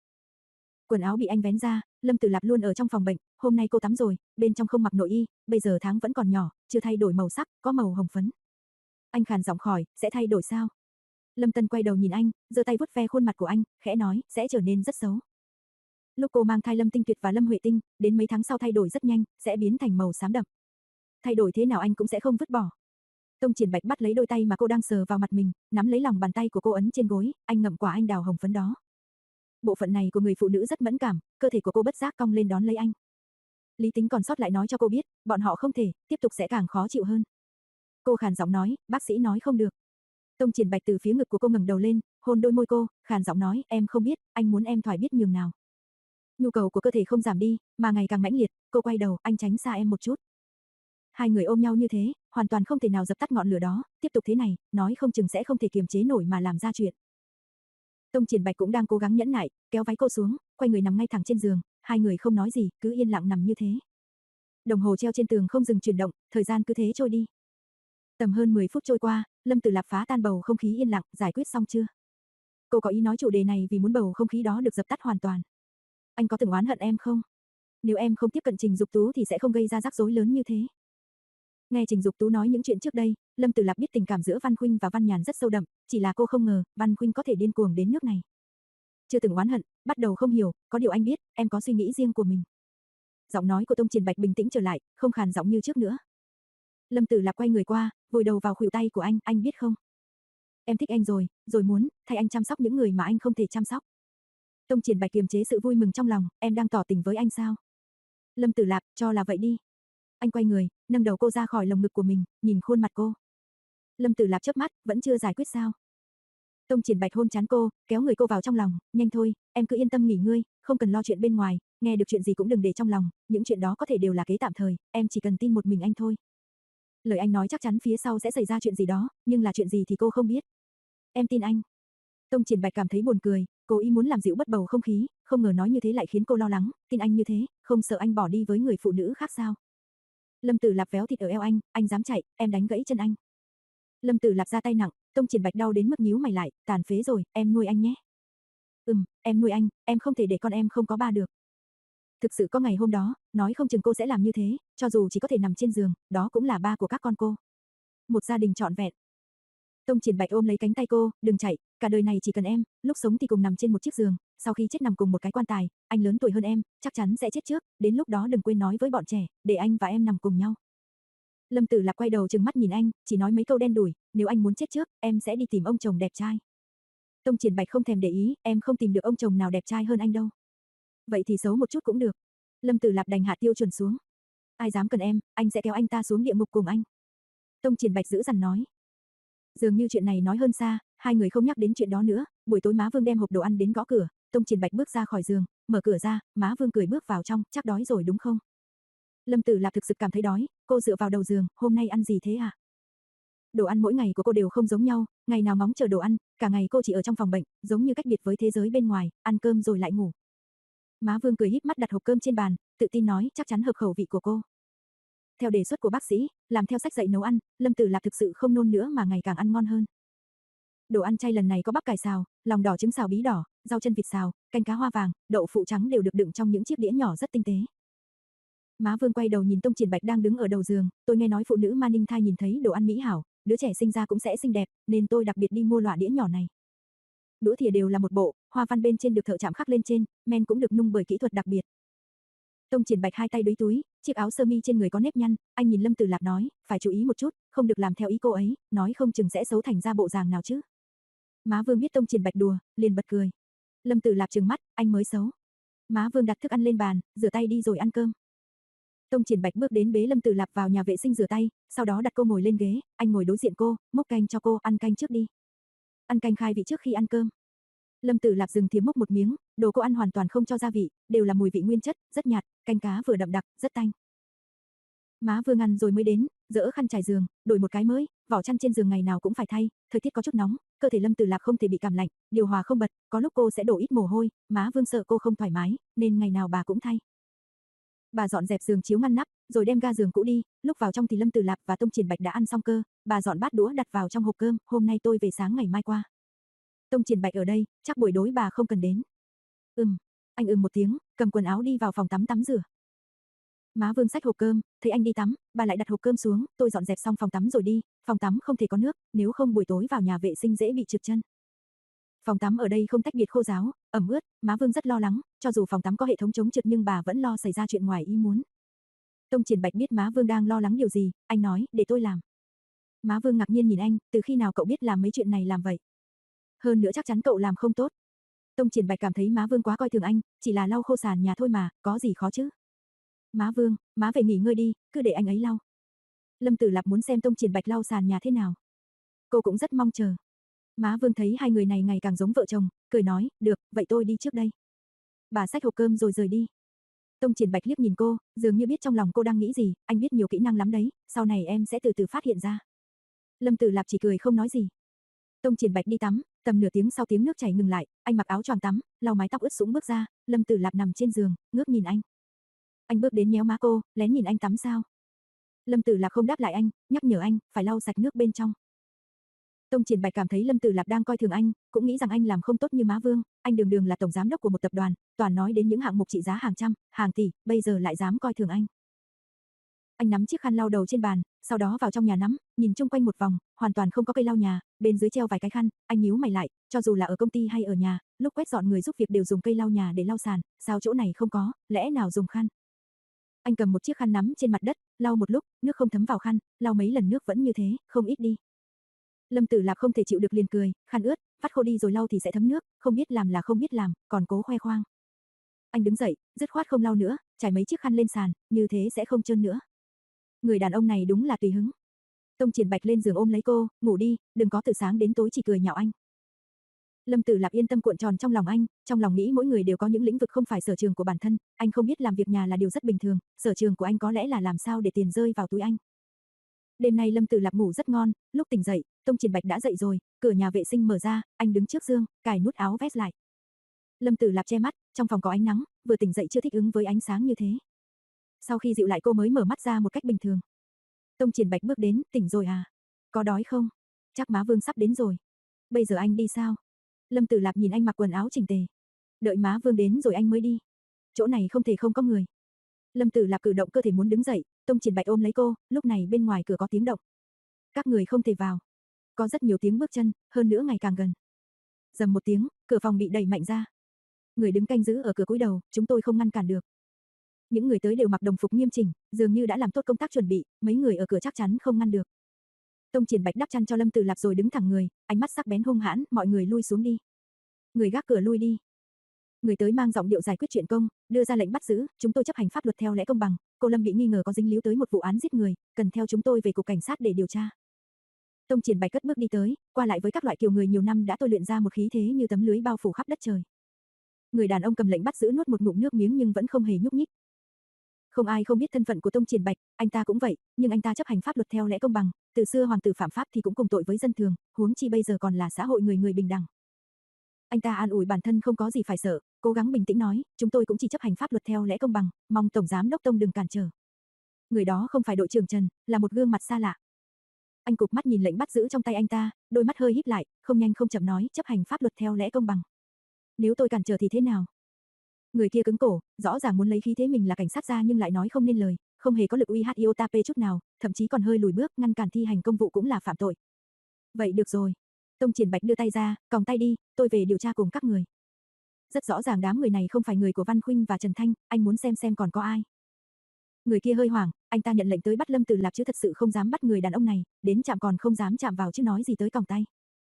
Quần áo bị anh vén ra, Lâm Tử Lạp luôn ở trong phòng bệnh, hôm nay cô tắm rồi, bên trong không mặc nội y, bây giờ tháng vẫn còn nhỏ, chưa thay đổi màu sắc, có màu hồng phấn. Anh khàn giọng hỏi, sẽ thay đổi sao? Lâm Tân quay đầu nhìn anh, giơ tay vuốt ve khuôn mặt của anh, khẽ nói, sẽ trở nên rất xấu. Lúc cô mang thai Lâm Tinh Tuyệt và Lâm Huệ Tinh, đến mấy tháng sau thay đổi rất nhanh, sẽ biến thành màu xám đậm. Thay đổi thế nào anh cũng sẽ không vứt bỏ. Tông Triển Bạch bắt lấy đôi tay mà cô đang sờ vào mặt mình, nắm lấy lòng bàn tay của cô ấn trên gối, anh ngậm quả anh đào hồng phấn đó. Bộ phận này của người phụ nữ rất mẫn cảm, cơ thể của cô bất giác cong lên đón lấy anh. Lý tính còn sót lại nói cho cô biết, bọn họ không thể, tiếp tục sẽ càng khó chịu hơn. Cô khàn giọng nói, bác sĩ nói không được. Tông Triển Bạch từ phía ngực của cô ngẩng đầu lên, hôn đôi môi cô, khàn giọng nói, em không biết, anh muốn em thoải biết nhường nào. Nhu cầu của cơ thể không giảm đi, mà ngày càng mãnh liệt, cô quay đầu, anh tránh xa em một chút. Hai người ôm nhau như thế, hoàn toàn không thể nào dập tắt ngọn lửa đó, tiếp tục thế này, nói không chừng sẽ không thể kiềm chế nổi mà làm ra chuyện. Tông Triển Bạch cũng đang cố gắng nhẫn nại, kéo váy cô xuống, quay người nằm ngay thẳng trên giường, hai người không nói gì, cứ yên lặng nằm như thế. Đồng hồ treo trên tường không dừng chuyển động, thời gian cứ thế trôi đi. Tầm hơn mười phút trôi qua, Lâm Tử Lạp phá tan bầu không khí yên lặng, giải quyết xong chưa? Cô có ý nói chủ đề này vì muốn bầu không khí đó được dập tắt hoàn toàn. Anh có từng oán hận em không? Nếu em không tiếp cận Trình Dục Tú thì sẽ không gây ra rắc rối lớn như thế. Nghe Trình Dục Tú nói những chuyện trước đây, Lâm Tử Lạp biết tình cảm giữa Văn Khuynh và Văn Nhàn rất sâu đậm, chỉ là cô không ngờ, Văn Khuynh có thể điên cuồng đến nước này. Chưa từng oán hận, bắt đầu không hiểu, có điều anh biết, em có suy nghĩ riêng của mình. Giọng nói của Tông Triển Bạch bình tĩnh trở lại, không khàn giọng như trước nữa. Lâm Tử Lạp quay người qua, vùi đầu vào khuỷu tay của anh, anh biết không? Em thích anh rồi, rồi muốn, thay anh chăm sóc những người mà anh không thể chăm sóc. Tông Triển Bạch kiềm chế sự vui mừng trong lòng, em đang tỏ tình với anh sao? Lâm Tử Lạp, cho là vậy đi. Anh quay người, nâng đầu cô ra khỏi lồng ngực của mình, nhìn khuôn mặt cô. Lâm Tử Lạp chớp mắt, vẫn chưa giải quyết sao? Tông Triển Bạch hôn trán cô, kéo người cô vào trong lòng, nhanh thôi, em cứ yên tâm nghỉ ngơi, không cần lo chuyện bên ngoài, nghe được chuyện gì cũng đừng để trong lòng, những chuyện đó có thể đều là kế tạm thời, em chỉ cần tin một mình anh thôi. Lời anh nói chắc chắn phía sau sẽ xảy ra chuyện gì đó, nhưng là chuyện gì thì cô không biết. Em tin anh. Tông Triển Bạch cảm thấy buồn cười, cố ý muốn làm dịu bất bầu không khí, không ngờ nói như thế lại khiến cô lo lắng, tin anh như thế, không sợ anh bỏ đi với người phụ nữ khác sao? Lâm Tử Lạp véo thịt ở eo anh, anh dám chạy, em đánh gãy chân anh. Lâm Tử Lạp ra tay nặng, Tông Triển Bạch đau đến mức nhíu mày lại, tàn phế rồi, em nuôi anh nhé. Ừm, em nuôi anh, em không thể để con em không có ba được. Thực sự có ngày hôm đó, nói không chừng cô sẽ làm như thế, cho dù chỉ có thể nằm trên giường, đó cũng là ba của các con cô. Một gia đình trọn vẹn. Tông Triển Bạch ôm lấy cánh tay cô, đừng chạy, cả đời này chỉ cần em, lúc sống thì cùng nằm trên một chiếc giường, sau khi chết nằm cùng một cái quan tài, anh lớn tuổi hơn em, chắc chắn sẽ chết trước, đến lúc đó đừng quên nói với bọn trẻ, để anh và em nằm cùng nhau. Lâm Tử Lạp quay đầu trừng mắt nhìn anh, chỉ nói mấy câu đen đủi, nếu anh muốn chết trước, em sẽ đi tìm ông chồng đẹp trai. Tông Triển Bạch không thèm để ý, em không tìm được ông chồng nào đẹp trai hơn anh đâu. Vậy thì xấu một chút cũng được. Lâm Tử Lạp đành hạ tiêu chuẩn xuống. Ai dám cần em, anh sẽ kéo anh ta xuống địa ngục cùng anh. Tông Triển Bạch giữ dằn nói. Dường như chuyện này nói hơn xa, hai người không nhắc đến chuyện đó nữa, buổi tối má Vương đem hộp đồ ăn đến gõ cửa, Tông Triển Bạch bước ra khỏi giường, mở cửa ra, má Vương cười bước vào trong, chắc đói rồi đúng không? Lâm Tử Lạp thực sự cảm thấy đói, cô dựa vào đầu giường, hôm nay ăn gì thế à? Đồ ăn mỗi ngày của cô đều không giống nhau, ngày nào ngóng chờ đồ ăn, cả ngày cô chỉ ở trong phòng bệnh, giống như cách biệt với thế giới bên ngoài, ăn cơm rồi lại ngủ. Má Vương cười híp mắt đặt hộp cơm trên bàn, tự tin nói, chắc chắn hợp khẩu vị của cô. Theo đề xuất của bác sĩ, làm theo sách dạy nấu ăn, Lâm Tử Lạp thực sự không nôn nữa mà ngày càng ăn ngon hơn. Đồ ăn chay lần này có bắp cải xào, lòng đỏ trứng xào bí đỏ, rau chân vịt xào, canh cá hoa vàng, đậu phụ trắng đều được đựng trong những chiếc đĩa nhỏ rất tinh tế. Má Vương quay đầu nhìn Tông Triển Bạch đang đứng ở đầu giường, tôi nghe nói phụ nữ mang ninh thai nhìn thấy đồ ăn mỹ hảo, đứa trẻ sinh ra cũng sẽ xinh đẹp, nên tôi đặc biệt đi mua loại đĩa nhỏ này. Đũa thìa đều là một bộ, hoa văn bên trên được thợ chạm khắc lên trên, men cũng được nung bởi kỹ thuật đặc biệt. Tông Triển Bạch hai tay đúi túi, chiếc áo sơ mi trên người có nếp nhăn, anh nhìn Lâm Tử Lạp nói, phải chú ý một chút, không được làm theo ý cô ấy, nói không chừng sẽ xấu thành ra bộ dạng nào chứ. Má Vương biết Tông Triển Bạch đùa, liền bật cười. Lâm Tử Lạp trừng mắt, anh mới xấu. Má Vương đặt thức ăn lên bàn, rửa tay đi rồi ăn cơm. Tông Triển Bạch bước đến bế Lâm Tử Lạp vào nhà vệ sinh rửa tay, sau đó đặt cô ngồi lên ghế, anh ngồi đối diện cô, múc canh cho cô, ăn canh trước đi. Ăn canh khai vị trước khi ăn cơm. Lâm Tử Lạp dừng thìa múc một miếng, đồ cô ăn hoàn toàn không cho gia vị, đều là mùi vị nguyên chất, rất nhạt, canh cá vừa đậm đặc, rất tanh. Má Vương ăn rồi mới đến, dỡ khăn trải giường, đổi một cái mới, vỏ chăn trên giường ngày nào cũng phải thay, thời tiết có chút nóng, cơ thể Lâm Tử Lạp không thể bị cảm lạnh, điều hòa không bật, có lúc cô sẽ đổ ít mồ hôi, má Vương sợ cô không thoải mái, nên ngày nào bà cũng thay. Bà dọn dẹp giường chiếu ngăn nắp, rồi đem ga giường cũ đi, lúc vào trong thì Lâm Tử Lạp và Tông Triển Bạch đã ăn xong cơ, bà dọn bát đũa đặt vào trong hộp cơm, hôm nay tôi về sáng ngày mai qua. Tông Triển Bạch ở đây, chắc buổi tối bà không cần đến. Ừm, anh ừm một tiếng, cầm quần áo đi vào phòng tắm tắm rửa. Má Vương xách hộp cơm, thấy anh đi tắm, bà lại đặt hộp cơm xuống, tôi dọn dẹp xong phòng tắm rồi đi, phòng tắm không thể có nước, nếu không buổi tối vào nhà vệ sinh dễ bị trượt chân. Phòng tắm ở đây không tách biệt khô ráo, ẩm ướt, má Vương rất lo lắng, cho dù phòng tắm có hệ thống chống trượt nhưng bà vẫn lo xảy ra chuyện ngoài ý muốn. Tông Triển Bạch biết má Vương đang lo lắng điều gì, anh nói, để tôi làm. Má Vương ngạc nhiên nhìn anh, từ khi nào cậu biết làm mấy chuyện này làm vậy? Hơn nữa chắc chắn cậu làm không tốt. Tông Triển Bạch cảm thấy má Vương quá coi thường anh, chỉ là lau khô sàn nhà thôi mà, có gì khó chứ? Má Vương, má về nghỉ ngơi đi, cứ để anh ấy lau. Lâm Tử Lạp muốn xem Tông Triển Bạch lau sàn nhà thế nào. Cô cũng rất mong chờ. Má Vương thấy hai người này ngày càng giống vợ chồng, cười nói, được, vậy tôi đi trước đây. Bà xách hộp cơm rồi rời đi. Tông Triển Bạch liếc nhìn cô, dường như biết trong lòng cô đang nghĩ gì, anh biết nhiều kỹ năng lắm đấy, sau này em sẽ từ từ phát hiện ra. Lâm Tử Lạp chỉ cười không nói gì. Tông Triển Bạch đi tắm, tầm nửa tiếng sau tiếng nước chảy ngừng lại, anh mặc áo choàng tắm, lau mái tóc ướt sũng bước ra, Lâm Tử Lạp nằm trên giường, ngước nhìn anh. Anh bước đến nhéo má cô, lén nhìn anh tắm sao. Lâm Tử Lạp không đáp lại anh, nhắc nhở anh, phải lau sạch nước bên trong. Tông Triển Bạch cảm thấy Lâm Tử Lạp đang coi thường anh, cũng nghĩ rằng anh làm không tốt như má Vương, anh đường đường là tổng giám đốc của một tập đoàn, toàn nói đến những hạng mục trị giá hàng trăm, hàng tỷ, bây giờ lại dám coi thường anh. Anh nắm chiếc khăn lau đầu trên bàn, sau đó vào trong nhà nắm, nhìn chung quanh một vòng, hoàn toàn không có cây lau nhà, bên dưới treo vài cái khăn, anh nhíu mày lại, cho dù là ở công ty hay ở nhà, lúc quét dọn người giúp việc đều dùng cây lau nhà để lau sàn, sao chỗ này không có, lẽ nào dùng khăn? Anh cầm một chiếc khăn nắm trên mặt đất, lau một lúc, nước không thấm vào khăn, lau mấy lần nước vẫn như thế, không ít đi. Lâm Tử Lạp không thể chịu được liền cười, khăn ướt, vắt khô đi rồi lau thì sẽ thấm nước, không biết làm là không biết làm, còn cố khoe khoang. Anh đứng dậy, dứt khoát không lau nữa, trải mấy chiếc khăn lên sàn, như thế sẽ không trơn nữa. Người đàn ông này đúng là tùy hứng. Tông Triển Bạch lên giường ôm lấy cô, ngủ đi, đừng có từ sáng đến tối chỉ cười nhạo anh. Lâm Tử Lạp yên tâm cuộn tròn trong lòng anh, trong lòng nghĩ mỗi người đều có những lĩnh vực không phải sở trường của bản thân, anh không biết làm việc nhà là điều rất bình thường, sở trường của anh có lẽ là làm sao để tiền rơi vào túi anh. Đêm nay Lâm Tử Lạp ngủ rất ngon, lúc tỉnh dậy, Tông Triển Bạch đã dậy rồi, cửa nhà vệ sinh mở ra, anh đứng trước giường, cài nút áo vest lại. Lâm Tử Lạp che mắt, trong phòng có ánh nắng, vừa tỉnh dậy chưa thích ứng với ánh sáng như thế. Sau khi dịu lại cô mới mở mắt ra một cách bình thường. Tông Triển Bạch bước đến, tỉnh rồi à? Có đói không? Chắc má Vương sắp đến rồi. Bây giờ anh đi sao? Lâm Tử Lạp nhìn anh mặc quần áo chỉnh tề. Đợi má Vương đến rồi anh mới đi. Chỗ này không thể không có người. Lâm Tử Lạp cử động cơ thể muốn đứng dậy, Tông Triển Bạch ôm lấy cô, lúc này bên ngoài cửa có tiếng động. Các người không thể vào. Có rất nhiều tiếng bước chân, hơn nữa ngày càng gần. Rầm một tiếng, cửa phòng bị đẩy mạnh ra. Người đứng canh giữ ở cửa cúi đầu, chúng tôi không ngăn cản được. Những người tới đều mặc đồng phục nghiêm chỉnh, dường như đã làm tốt công tác chuẩn bị, mấy người ở cửa chắc chắn không ngăn được. Tông Triển Bạch đắp chăn cho Lâm Tử Lạp rồi đứng thẳng người, ánh mắt sắc bén hung hãn, mọi người lui xuống đi. Người gác cửa lui đi. Người tới mang giọng điệu giải quyết chuyện công, đưa ra lệnh bắt giữ, chúng tôi chấp hành pháp luật theo lẽ công bằng, cô Lâm bị nghi ngờ có dính líu tới một vụ án giết người, cần theo chúng tôi về cục cảnh sát để điều tra. Tông Triển Bạch cất bước đi tới, qua lại với các loại kiểu người nhiều năm đã tôi luyện ra một khí thế như tấm lưới bao phủ khắp đất trời. Người đàn ông cầm lệnh bắt giữ nuốt một ngụm nước miếng nhưng vẫn không hề nhúc nhích. Không ai không biết thân phận của Tông Triển Bạch, anh ta cũng vậy, nhưng anh ta chấp hành pháp luật theo lẽ công bằng, từ xưa hoàng tử phạm pháp thì cũng cùng tội với dân thường, huống chi bây giờ còn là xã hội người người bình đẳng. Anh ta an ủi bản thân không có gì phải sợ, cố gắng bình tĩnh nói, chúng tôi cũng chỉ chấp hành pháp luật theo lẽ công bằng, mong tổng giám đốc Tông đừng cản trở. Người đó không phải đội trưởng Trần, là một gương mặt xa lạ. Anh cụp mắt nhìn lệnh bắt giữ trong tay anh ta, đôi mắt hơi híp lại, không nhanh không chậm nói, chấp hành pháp luật theo lẽ công bằng. Nếu tôi cản trở thì thế nào? Người kia cứng cổ, rõ ràng muốn lấy khí thế mình là cảnh sát ra nhưng lại nói không nên lời, không hề có lực uy hiếp iota p chút nào, thậm chí còn hơi lùi bước, ngăn cản thi hành công vụ cũng là phạm tội. Vậy được rồi. Tông Triển Bạch đưa tay ra, còng tay đi, tôi về điều tra cùng các người. Rất rõ ràng đám người này không phải người của Văn Khuynh và Trần Thanh, anh muốn xem xem còn có ai. Người kia hơi hoảng, anh ta nhận lệnh tới bắt Lâm Tử Lạp chứ thật sự không dám bắt người đàn ông này, đến chạm còn không dám chạm vào chứ nói gì tới còng tay.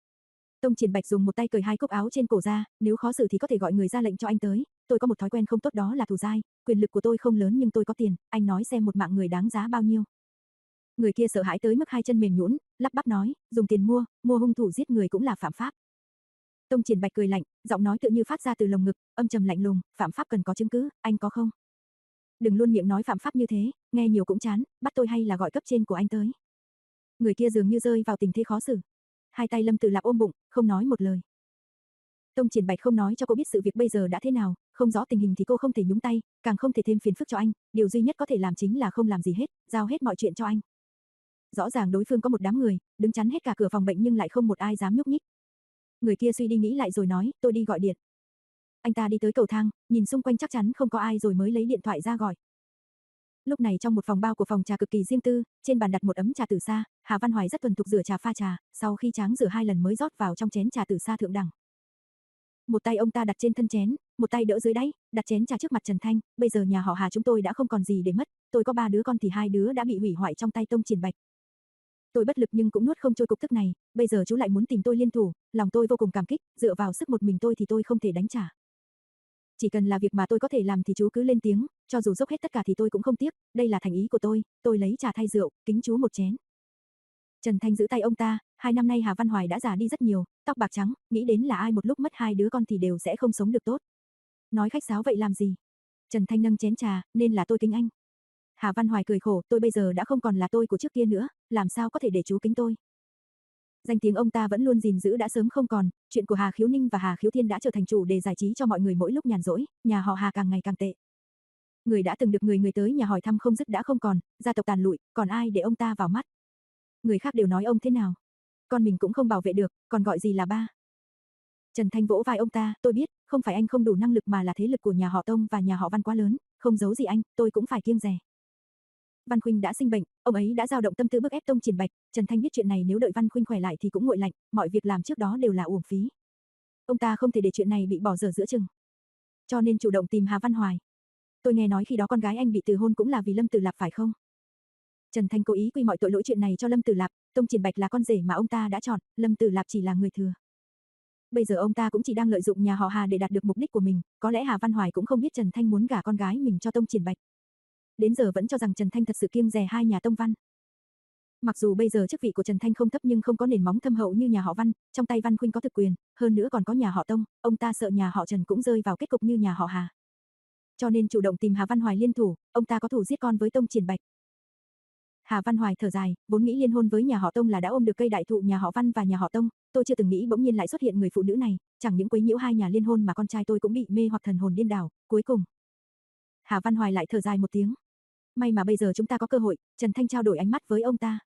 Tông Triển Bạch dùng một tay cởi hai cúc áo trên cổ ra, nếu khó xử thì có thể gọi người ra lệnh cho anh tới, tôi có một thói quen không tốt đó là thù dai, quyền lực của tôi không lớn nhưng tôi có tiền, anh nói xem một mạng người đáng giá bao nhiêu. Người kia sợ hãi tới mức hai chân mềm nhũn, lắp bắp nói, dùng tiền mua, mua hung thủ giết người cũng là phạm pháp. Tông Triển Bạch cười lạnh, giọng nói tựa như phát ra từ lồng ngực, âm trầm lạnh lùng, phạm pháp cần có chứng cứ, anh có không? Đừng luôn miệng nói phạm pháp như thế, nghe nhiều cũng chán, bắt tôi hay là gọi cấp trên của anh tới. Người kia dường như rơi vào tình thế khó xử. Hai tay Lâm Tử Lạp ôm bụng, không nói một lời. Tông Triển Bạch không nói cho cô biết sự việc bây giờ đã thế nào, không rõ tình hình thì cô không thể nhúng tay, càng không thể thêm phiền phức cho anh, điều duy nhất có thể làm chính là không làm gì hết, giao hết mọi chuyện cho anh. Rõ ràng đối phương có một đám người, đứng chắn hết cả cửa phòng bệnh nhưng lại không một ai dám nhúc nhích. Người kia suy đi nghĩ lại rồi nói, tôi đi gọi điện. Anh ta đi tới cầu thang, nhìn xung quanh chắc chắn không có ai rồi mới lấy điện thoại ra gọi. Lúc này trong một phòng bao của phòng trà cực kỳ riêng tư, trên bàn đặt một ấm trà tử sa, Hà Văn Hoài rất thuần thục rửa trà pha trà, sau khi tráng rửa hai lần mới rót vào trong chén trà tử sa thượng đẳng. Một tay ông ta đặt trên thân chén, một tay đỡ dưới đáy, đặt chén trà trước mặt Trần Thanh, bây giờ nhà họ Hà chúng tôi đã không còn gì để mất, tôi có ba đứa con thì hai đứa đã bị hủy hoại trong tay Tông Triển Bạch. Tôi bất lực nhưng cũng nuốt không trôi cục tức này, bây giờ chú lại muốn tìm tôi liên thủ, lòng tôi vô cùng cảm kích, dựa vào sức một mình tôi thì tôi không thể đánh trả. Chỉ cần là việc mà tôi có thể làm thì chú cứ lên tiếng, cho dù dốc hết tất cả thì tôi cũng không tiếc, đây là thành ý của tôi, tôi lấy trà thay rượu, kính chú một chén. Trần Thanh giữ tay ông ta, hai năm nay Hà Văn Hoài đã già đi rất nhiều, tóc bạc trắng, nghĩ đến là ai một lúc mất hai đứa con thì đều sẽ không sống được tốt. Nói khách sáo vậy làm gì? Trần Thanh nâng chén trà, nên là tôi kính anh. Hà Văn Hoài cười khổ, tôi bây giờ đã không còn là tôi của trước kia nữa, làm sao có thể để chú kính tôi. Danh tiếng ông ta vẫn luôn gìn giữ đã sớm không còn, chuyện của Hà Khiếu Ninh và Hà Khiếu Thiên đã trở thành chủ đề giải trí cho mọi người mỗi lúc nhàn rỗi, nhà họ Hà càng ngày càng tệ. Người đã từng được người người tới nhà hỏi thăm không dứt đã không còn, gia tộc tàn lụi, còn ai để ông ta vào mắt. Người khác đều nói ông thế nào. Con mình cũng không bảo vệ được, còn gọi gì là ba. Trần Thanh vỗ vai ông ta, tôi biết, không phải anh không đủ năng lực mà là thế lực của nhà họ Tông và nhà họ Văn quá lớn, không giấu gì anh, tôi cũng phải kiêng dè. Văn Khuynh đã sinh bệnh, ông ấy đã dao động tâm tư bức ép Tông Triển Bạch, Trần Thanh biết chuyện này nếu đợi Văn Khuynh khỏe lại thì cũng nguội lạnh, mọi việc làm trước đó đều là uổng phí. Ông ta không thể để chuyện này bị bỏ dở giữa chừng. Cho nên chủ động tìm Hà Văn Hoài. Tôi nghe nói khi đó con gái anh bị từ hôn cũng là vì Lâm Tử Lạp phải không? Trần Thanh cố ý quy mọi tội lỗi chuyện này cho Lâm Tử Lạp, Tông Triển Bạch là con rể mà ông ta đã chọn, Lâm Tử Lạp chỉ là người thừa. Bây giờ ông ta cũng chỉ đang lợi dụng nhà họ Hà để đạt được mục đích của mình, có lẽ Hà Văn Hoài cũng không biết Trần Thanh muốn gả con gái mình cho Tông Triển Bạch. Đến giờ vẫn cho rằng Trần Thanh thật sự kiêng dè hai nhà Tông Văn. Mặc dù bây giờ chức vị của Trần Thanh không thấp nhưng không có nền móng thâm hậu như nhà họ Văn, trong tay Văn Khuynh có thực quyền, hơn nữa còn có nhà họ Tông, ông ta sợ nhà họ Trần cũng rơi vào kết cục như nhà họ Hà. Cho nên chủ động tìm Hà Văn Hoài liên thủ, ông ta có thù giết con với Tông Triển Bạch. Hà Văn Hoài thở dài, vốn nghĩ liên hôn với nhà họ Tông là đã ôm được cây đại thụ nhà họ Văn và nhà họ Tông, tôi chưa từng nghĩ bỗng nhiên lại xuất hiện người phụ nữ này, chẳng những quấy nhiễu hai nhà liên hôn mà con trai tôi cũng bị mê hoặc thần hồn điên đảo, cuối cùng. Hà Văn Hoài lại thở dài một tiếng. May mà bây giờ chúng ta có cơ hội, Trần Thanh trao đổi ánh mắt với ông ta.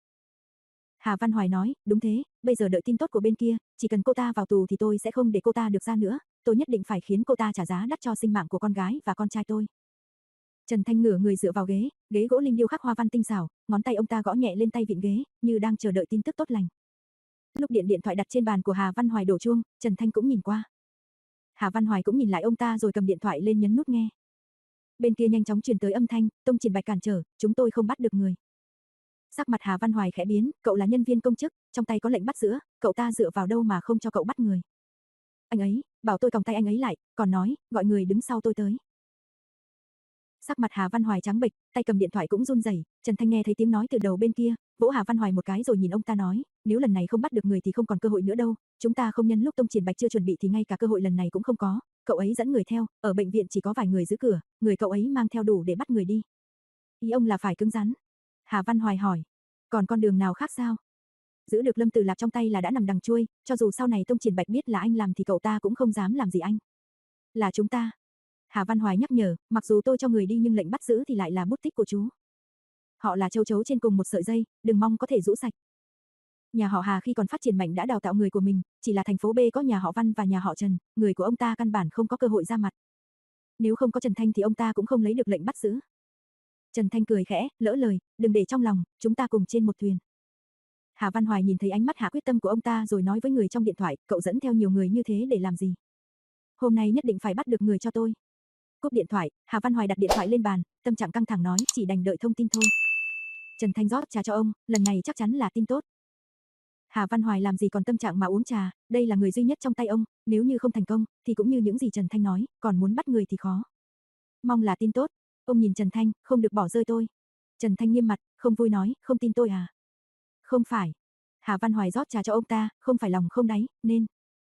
Hà Văn Hoài nói, đúng thế, bây giờ đợi tin tốt của bên kia, chỉ cần cô ta vào tù thì tôi sẽ không để cô ta được ra nữa, tôi nhất định phải khiến cô ta trả giá đắt cho sinh mạng của con gái và con trai tôi. Trần Thanh ngửa người dựa vào ghế, ghế gỗ lim điêu khắc hoa văn tinh xảo, ngón tay ông ta gõ nhẹ lên tay vịn ghế, như đang chờ đợi tin tức tốt lành. Lúc điện điện thoại đặt trên bàn của Hà Văn Hoài đổ chuông, Trần Thanh cũng nhìn qua. Hà Văn Hoài cũng nhìn lại ông ta rồi cầm điện thoại lên nhấn nút nghe. Bên kia nhanh chóng truyền tới âm thanh, Tông Triển Bạch cản trở, chúng tôi không bắt được người. Sắc mặt Hà Văn Hoài khẽ biến, cậu là nhân viên công chức, trong tay có lệnh bắt giữ, cậu ta dựa vào đâu mà không cho cậu bắt người. Anh ấy, bảo tôi còng tay anh ấy lại, còn nói, gọi người đứng sau tôi tới. Sắc mặt Hà Văn Hoài trắng bệch, tay cầm điện thoại cũng run rẩy. Trần Thanh nghe thấy tiếng nói từ đầu bên kia, vỗ Hà Văn Hoài một cái rồi nhìn ông ta nói, nếu lần này không bắt được người thì không còn cơ hội nữa đâu, chúng ta không nhân lúc Tông Triển Bạch chưa chuẩn bị thì ngay cả cơ hội lần này cũng không có. Cậu ấy dẫn người theo, ở bệnh viện chỉ có vài người giữ cửa, người cậu ấy mang theo đủ để bắt người đi. Ý ông là phải cứng rắn. Hà Văn Hoài hỏi, còn con đường nào khác sao? Giữ được Lâm Tử Lạp trong tay là đã nằm đằng chuôi, cho dù sau này Tông Triển Bạch biết là anh làm thì cậu ta cũng không dám làm gì anh. Là chúng ta. Hà Văn Hoài nhắc nhở, mặc dù tôi cho người đi nhưng lệnh bắt giữ thì lại là bút tích của chú. Họ là châu chấu trên cùng một sợi dây, đừng mong có thể rũ sạch. Nhà họ Hà khi còn phát triển mạnh đã đào tạo người của mình, chỉ là thành phố B có nhà họ Văn và nhà họ Trần, người của ông ta căn bản không có cơ hội ra mặt. Nếu không có Trần Thanh thì ông ta cũng không lấy được lệnh bắt giữ. Trần Thanh cười khẽ, lỡ lời, đừng để trong lòng, chúng ta cùng trên một thuyền. Hà Văn Hoài nhìn thấy ánh mắt hạ quyết tâm của ông ta rồi nói với người trong điện thoại, cậu dẫn theo nhiều người như thế để làm gì? Hôm nay nhất định phải bắt được người cho tôi. Cúp điện thoại, Hà Văn Hoài đặt điện thoại lên bàn, tâm trạng căng thẳng nói, chỉ đành đợi thông tin thôi. Trần Thanh rót trà cho ông, lần này chắc chắn là tin tốt. Hà Văn Hoài làm gì còn tâm trạng mà uống trà, đây là người duy nhất trong tay ông, nếu như không thành công, thì cũng như những gì Trần Thanh nói, còn muốn bắt người thì khó. Mong là tin tốt. Ông nhìn Trần Thanh, không được bỏ rơi tôi. Trần Thanh nghiêm mặt, không vui nói, không tin tôi à? Không phải. Hà Văn Hoài rót trà cho ông ta, không phải lòng không đáy, nên.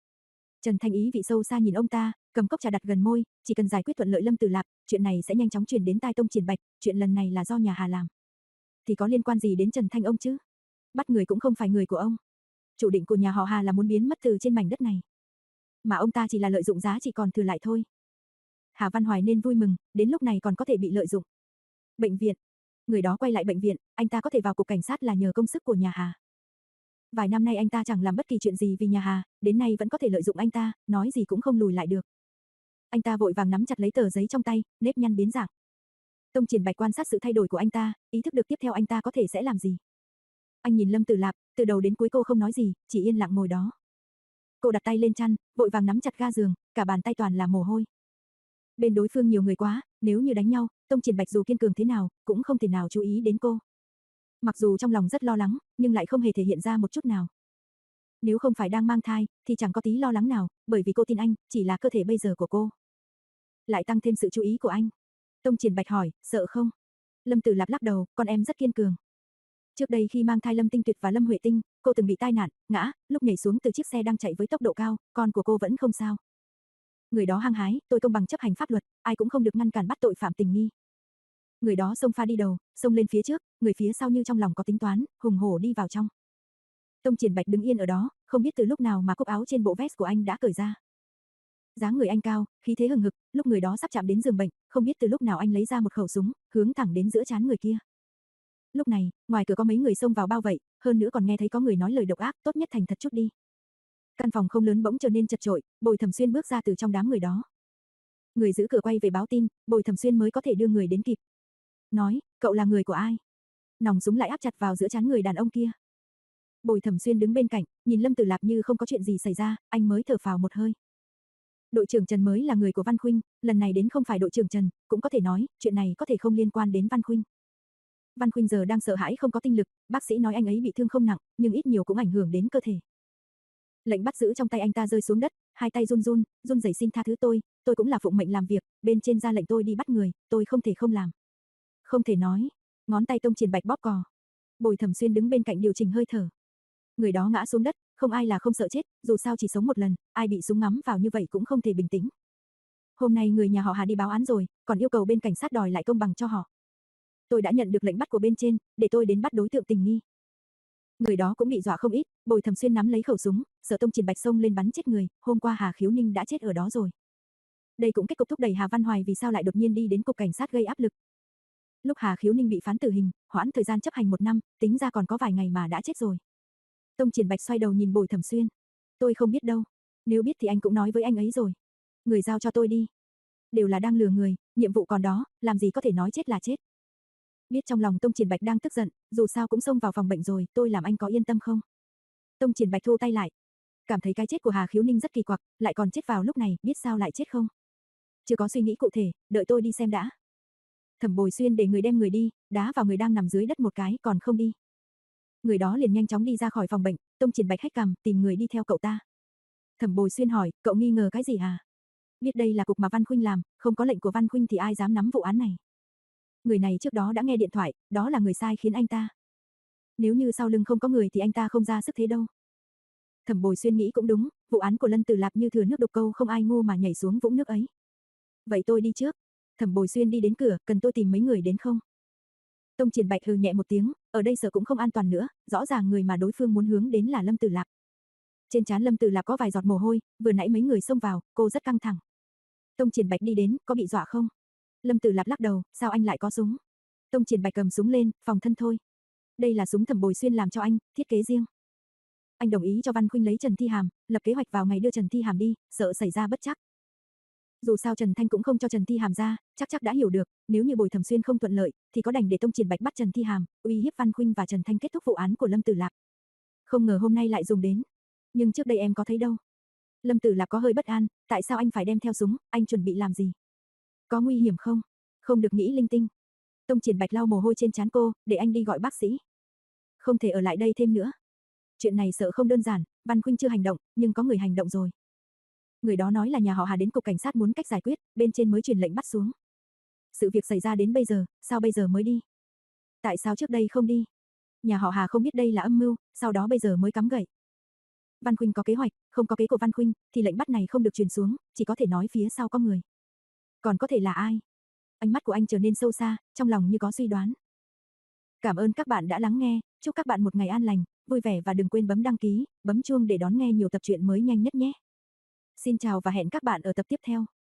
Trần Thanh ý vị sâu xa nhìn ông ta, cầm cốc trà đặt gần môi, chỉ cần giải quyết thuận lợi Lâm Tử Lạp, chuyện này sẽ nhanh chóng truyền đến tai Tông Triển Bạch, chuyện lần này là do nhà Hà làm. Thì có liên quan gì đến Trần Thanh ông chứ? Bắt người cũng không phải người của ông. Chủ định của nhà họ Hà là muốn biến mất từ trên mảnh đất này. Mà ông ta chỉ là lợi dụng giá trị còn thừa lại thôi. Hà Văn Hoài nên vui mừng, đến lúc này còn có thể bị lợi dụng. Bệnh viện. Người đó quay lại bệnh viện, anh ta có thể vào cục cảnh sát là nhờ công sức của nhà Hà. Vài năm nay anh ta chẳng làm bất kỳ chuyện gì vì nhà Hà, đến nay vẫn có thể lợi dụng anh ta, nói gì cũng không lùi lại được. Anh ta vội vàng nắm chặt lấy tờ giấy trong tay, nếp nhăn biến dạng. Tông Triển Bạch quan sát sự thay đổi của anh ta, ý thức được tiếp theo anh ta có thể sẽ làm gì. Anh nhìn Lâm Tử Lạp, từ đầu đến cuối cô không nói gì, chỉ yên lặng ngồi đó. Cô đặt tay lên chăn, vội vàng nắm chặt ga giường, cả bàn tay toàn là mồ hôi. Bên đối phương nhiều người quá, nếu như đánh nhau, Tông Triển Bạch dù kiên cường thế nào, cũng không thể nào chú ý đến cô. Mặc dù trong lòng rất lo lắng, nhưng lại không hề thể hiện ra một chút nào. Nếu không phải đang mang thai, thì chẳng có tí lo lắng nào, bởi vì cô tin anh, chỉ là cơ thể bây giờ của cô. Lại tăng thêm sự chú ý của anh. Tông Triển Bạch hỏi, sợ không? Lâm Tử Lạp lắc đầu, con em rất kiên cường. Trước đây khi mang thai Lâm Tinh Tuyệt và Lâm Huệ Tinh, cô từng bị tai nạn, ngã, lúc nhảy xuống từ chiếc xe đang chạy với tốc độ cao, con của cô vẫn không sao. Người đó hăng hái, tôi công bằng chấp hành pháp luật, ai cũng không được ngăn cản bắt tội phạm tình nghi. Người đó xông pha đi đầu, xông lên phía trước, người phía sau như trong lòng có tính toán, hùng hổ đi vào trong. Tông Triển Bạch đứng yên ở đó, không biết từ lúc nào mà cúc áo trên bộ vest của anh đã cởi ra. Dáng người anh cao, khí thế hừng hực, lúc người đó sắp chạm đến giường bệnh, không biết từ lúc nào anh lấy ra một khẩu súng, hướng thẳng đến giữa trán người kia. Lúc này, ngoài cửa có mấy người xông vào bao vây, hơn nữa còn nghe thấy có người nói lời độc ác, tốt nhất thành thật chút đi. Căn phòng không lớn bỗng trở nên chật chội, Bồi Thẩm Xuyên bước ra từ trong đám người đó. Người giữ cửa quay về báo tin, Bồi Thẩm Xuyên mới có thể đưa người đến kịp. Nói, cậu là người của ai? Nòng súng lại áp chặt vào giữa trán người đàn ông kia. Bồi Thẩm Xuyên đứng bên cạnh, nhìn Lâm Tử Lạp như không có chuyện gì xảy ra, anh mới thở phào một hơi. Đội trưởng Trần mới là người của Văn Khuynh, lần này đến không phải đội trưởng Trần, cũng có thể nói, chuyện này có thể không liên quan đến Văn Khuynh. Văn Khuynh giờ đang sợ hãi không có tinh lực, bác sĩ nói anh ấy bị thương không nặng, nhưng ít nhiều cũng ảnh hưởng đến cơ thể. Lệnh bắt giữ trong tay anh ta rơi xuống đất, hai tay run run, run rẩy xin tha thứ tôi, tôi cũng là phụng mệnh làm việc, bên trên ra lệnh tôi đi bắt người, tôi không thể không làm. Không thể nói, ngón tay Tông Triển Bạch bóp cò. Bồi Thẩm Xuyên đứng bên cạnh điều chỉnh hơi thở. Người đó ngã xuống đất, không ai là không sợ chết, dù sao chỉ sống một lần, ai bị súng ngắm vào như vậy cũng không thể bình tĩnh. Hôm nay người nhà họ Hà đi báo án rồi, còn yêu cầu bên cảnh sát đòi lại công bằng cho họ. Tôi đã nhận được lệnh bắt của bên trên, để tôi đến bắt đối tượng tình nghi. Người đó cũng bị dọa không ít, Bồi Thẩm Xuyên nắm lấy khẩu súng, sợ Tông Triển Bạch xông lên bắn chết người, hôm qua Hà Khiếu Ninh đã chết ở đó rồi. Đây cũng kết cục thúc đẩy Hà Văn Hoài vì sao lại đột nhiên đi đến cục cảnh sát gây áp lực. Lúc Hà Khiếu Ninh bị phán tử hình, hoãn thời gian chấp hành một năm, tính ra còn có vài ngày mà đã chết rồi. Tông Triển Bạch xoay đầu nhìn Bồi Thẩm Xuyên. Tôi không biết đâu, nếu biết thì anh cũng nói với anh ấy rồi. Người giao cho tôi đi. Đều là đang lừa người, nhiệm vụ còn đó, làm gì có thể nói chết là chết. Biết trong lòng Tông Triển Bạch đang tức giận, dù sao cũng xông vào phòng bệnh rồi, tôi làm anh có yên tâm không? Tông Triển Bạch thu tay lại. Cảm thấy cái chết của Hà Khiếu Ninh rất kỳ quặc, lại còn chết vào lúc này, biết sao lại chết không? Chưa có suy nghĩ cụ thể, đợi tôi đi xem đã. Thẩm Bồi Xuyên để người đem người đi, đá vào người đang nằm dưới đất một cái, còn không đi. Người đó liền nhanh chóng đi ra khỏi phòng bệnh, Tông Triển Bạch hét cằm, tìm người đi theo cậu ta. Thẩm Bồi Xuyên hỏi, cậu nghi ngờ cái gì hả? Biết đây là cục mà Văn Khuynh làm, không có lệnh của Văn Khuynh thì ai dám nắm vụ án này. Người này trước đó đã nghe điện thoại, đó là người sai khiến anh ta. Nếu như sau lưng không có người thì anh ta không ra sức thế đâu. Thẩm Bồi Xuyên nghĩ cũng đúng, vụ án của Lân Tử Lạp như thừa nước đục câu, không ai ngu mà nhảy xuống vũng nước ấy. Vậy tôi đi trước. Thẩm Bồi Xuyên đi đến cửa, cần tôi tìm mấy người đến không? Tông Triển Bạch hừ nhẹ một tiếng, ở đây sợ cũng không an toàn nữa, rõ ràng người mà đối phương muốn hướng đến là Lâm Tử Lạp. Trên trán Lâm Tử Lạp có vài giọt mồ hôi, vừa nãy mấy người xông vào, cô rất căng thẳng. Tông Triển Bạch đi đến, có bị dọa không? Lâm Tử Lạp lắc đầu, sao anh lại có súng? Tông Triển Bạch cầm súng lên, phòng thân thôi. Đây là súng Thẩm Bồi Xuyên làm cho anh, thiết kế riêng. Anh đồng ý cho Văn Khuynh lấy Trần Thi Hàm, lập kế hoạch vào ngày đưa Trần Thi Hàm đi, sợ xảy ra bất trắc. Dù sao Trần Thanh cũng không cho Trần Thi Hàm ra, chắc chắc đã hiểu được, nếu như Bồi Thẩm Xuyên không thuận lợi, thì có đành để Tông Triển Bạch bắt Trần Thi Hàm, uy hiếp Văn Khuynh và Trần Thanh kết thúc vụ án của Lâm Tử Lạp. Không ngờ hôm nay lại dùng đến. Nhưng trước đây em có thấy đâu. Lâm Tử Lạp có hơi bất an, tại sao anh phải đem theo súng, anh chuẩn bị làm gì? Có nguy hiểm không? Không được nghĩ linh tinh. Tông Triển Bạch lau mồ hôi trên trán cô, để anh đi gọi bác sĩ. Không thể ở lại đây thêm nữa. Chuyện này sợ không đơn giản, Văn Khuynh chưa hành động, nhưng có người hành động rồi. Người đó nói là nhà họ Hà đến cục cảnh sát muốn cách giải quyết, bên trên mới truyền lệnh bắt xuống. Sự việc xảy ra đến bây giờ, sao bây giờ mới đi? Tại sao trước đây không đi? Nhà họ Hà không biết đây là âm mưu, sau đó bây giờ mới cắm gậy. Văn Khuynh có kế hoạch, không có kế của Văn Khuynh, thì lệnh bắt này không được truyền xuống, chỉ có thể nói phía sau có người. Còn có thể là ai? Ánh mắt của anh trở nên sâu xa, trong lòng như có suy đoán. Cảm ơn các bạn đã lắng nghe, chúc các bạn một ngày an lành, vui vẻ và đừng quên bấm đăng ký, bấm chuông để đón nghe nhiều tập truyện mới nhanh nhất nhé. Xin chào và hẹn các bạn ở tập tiếp theo.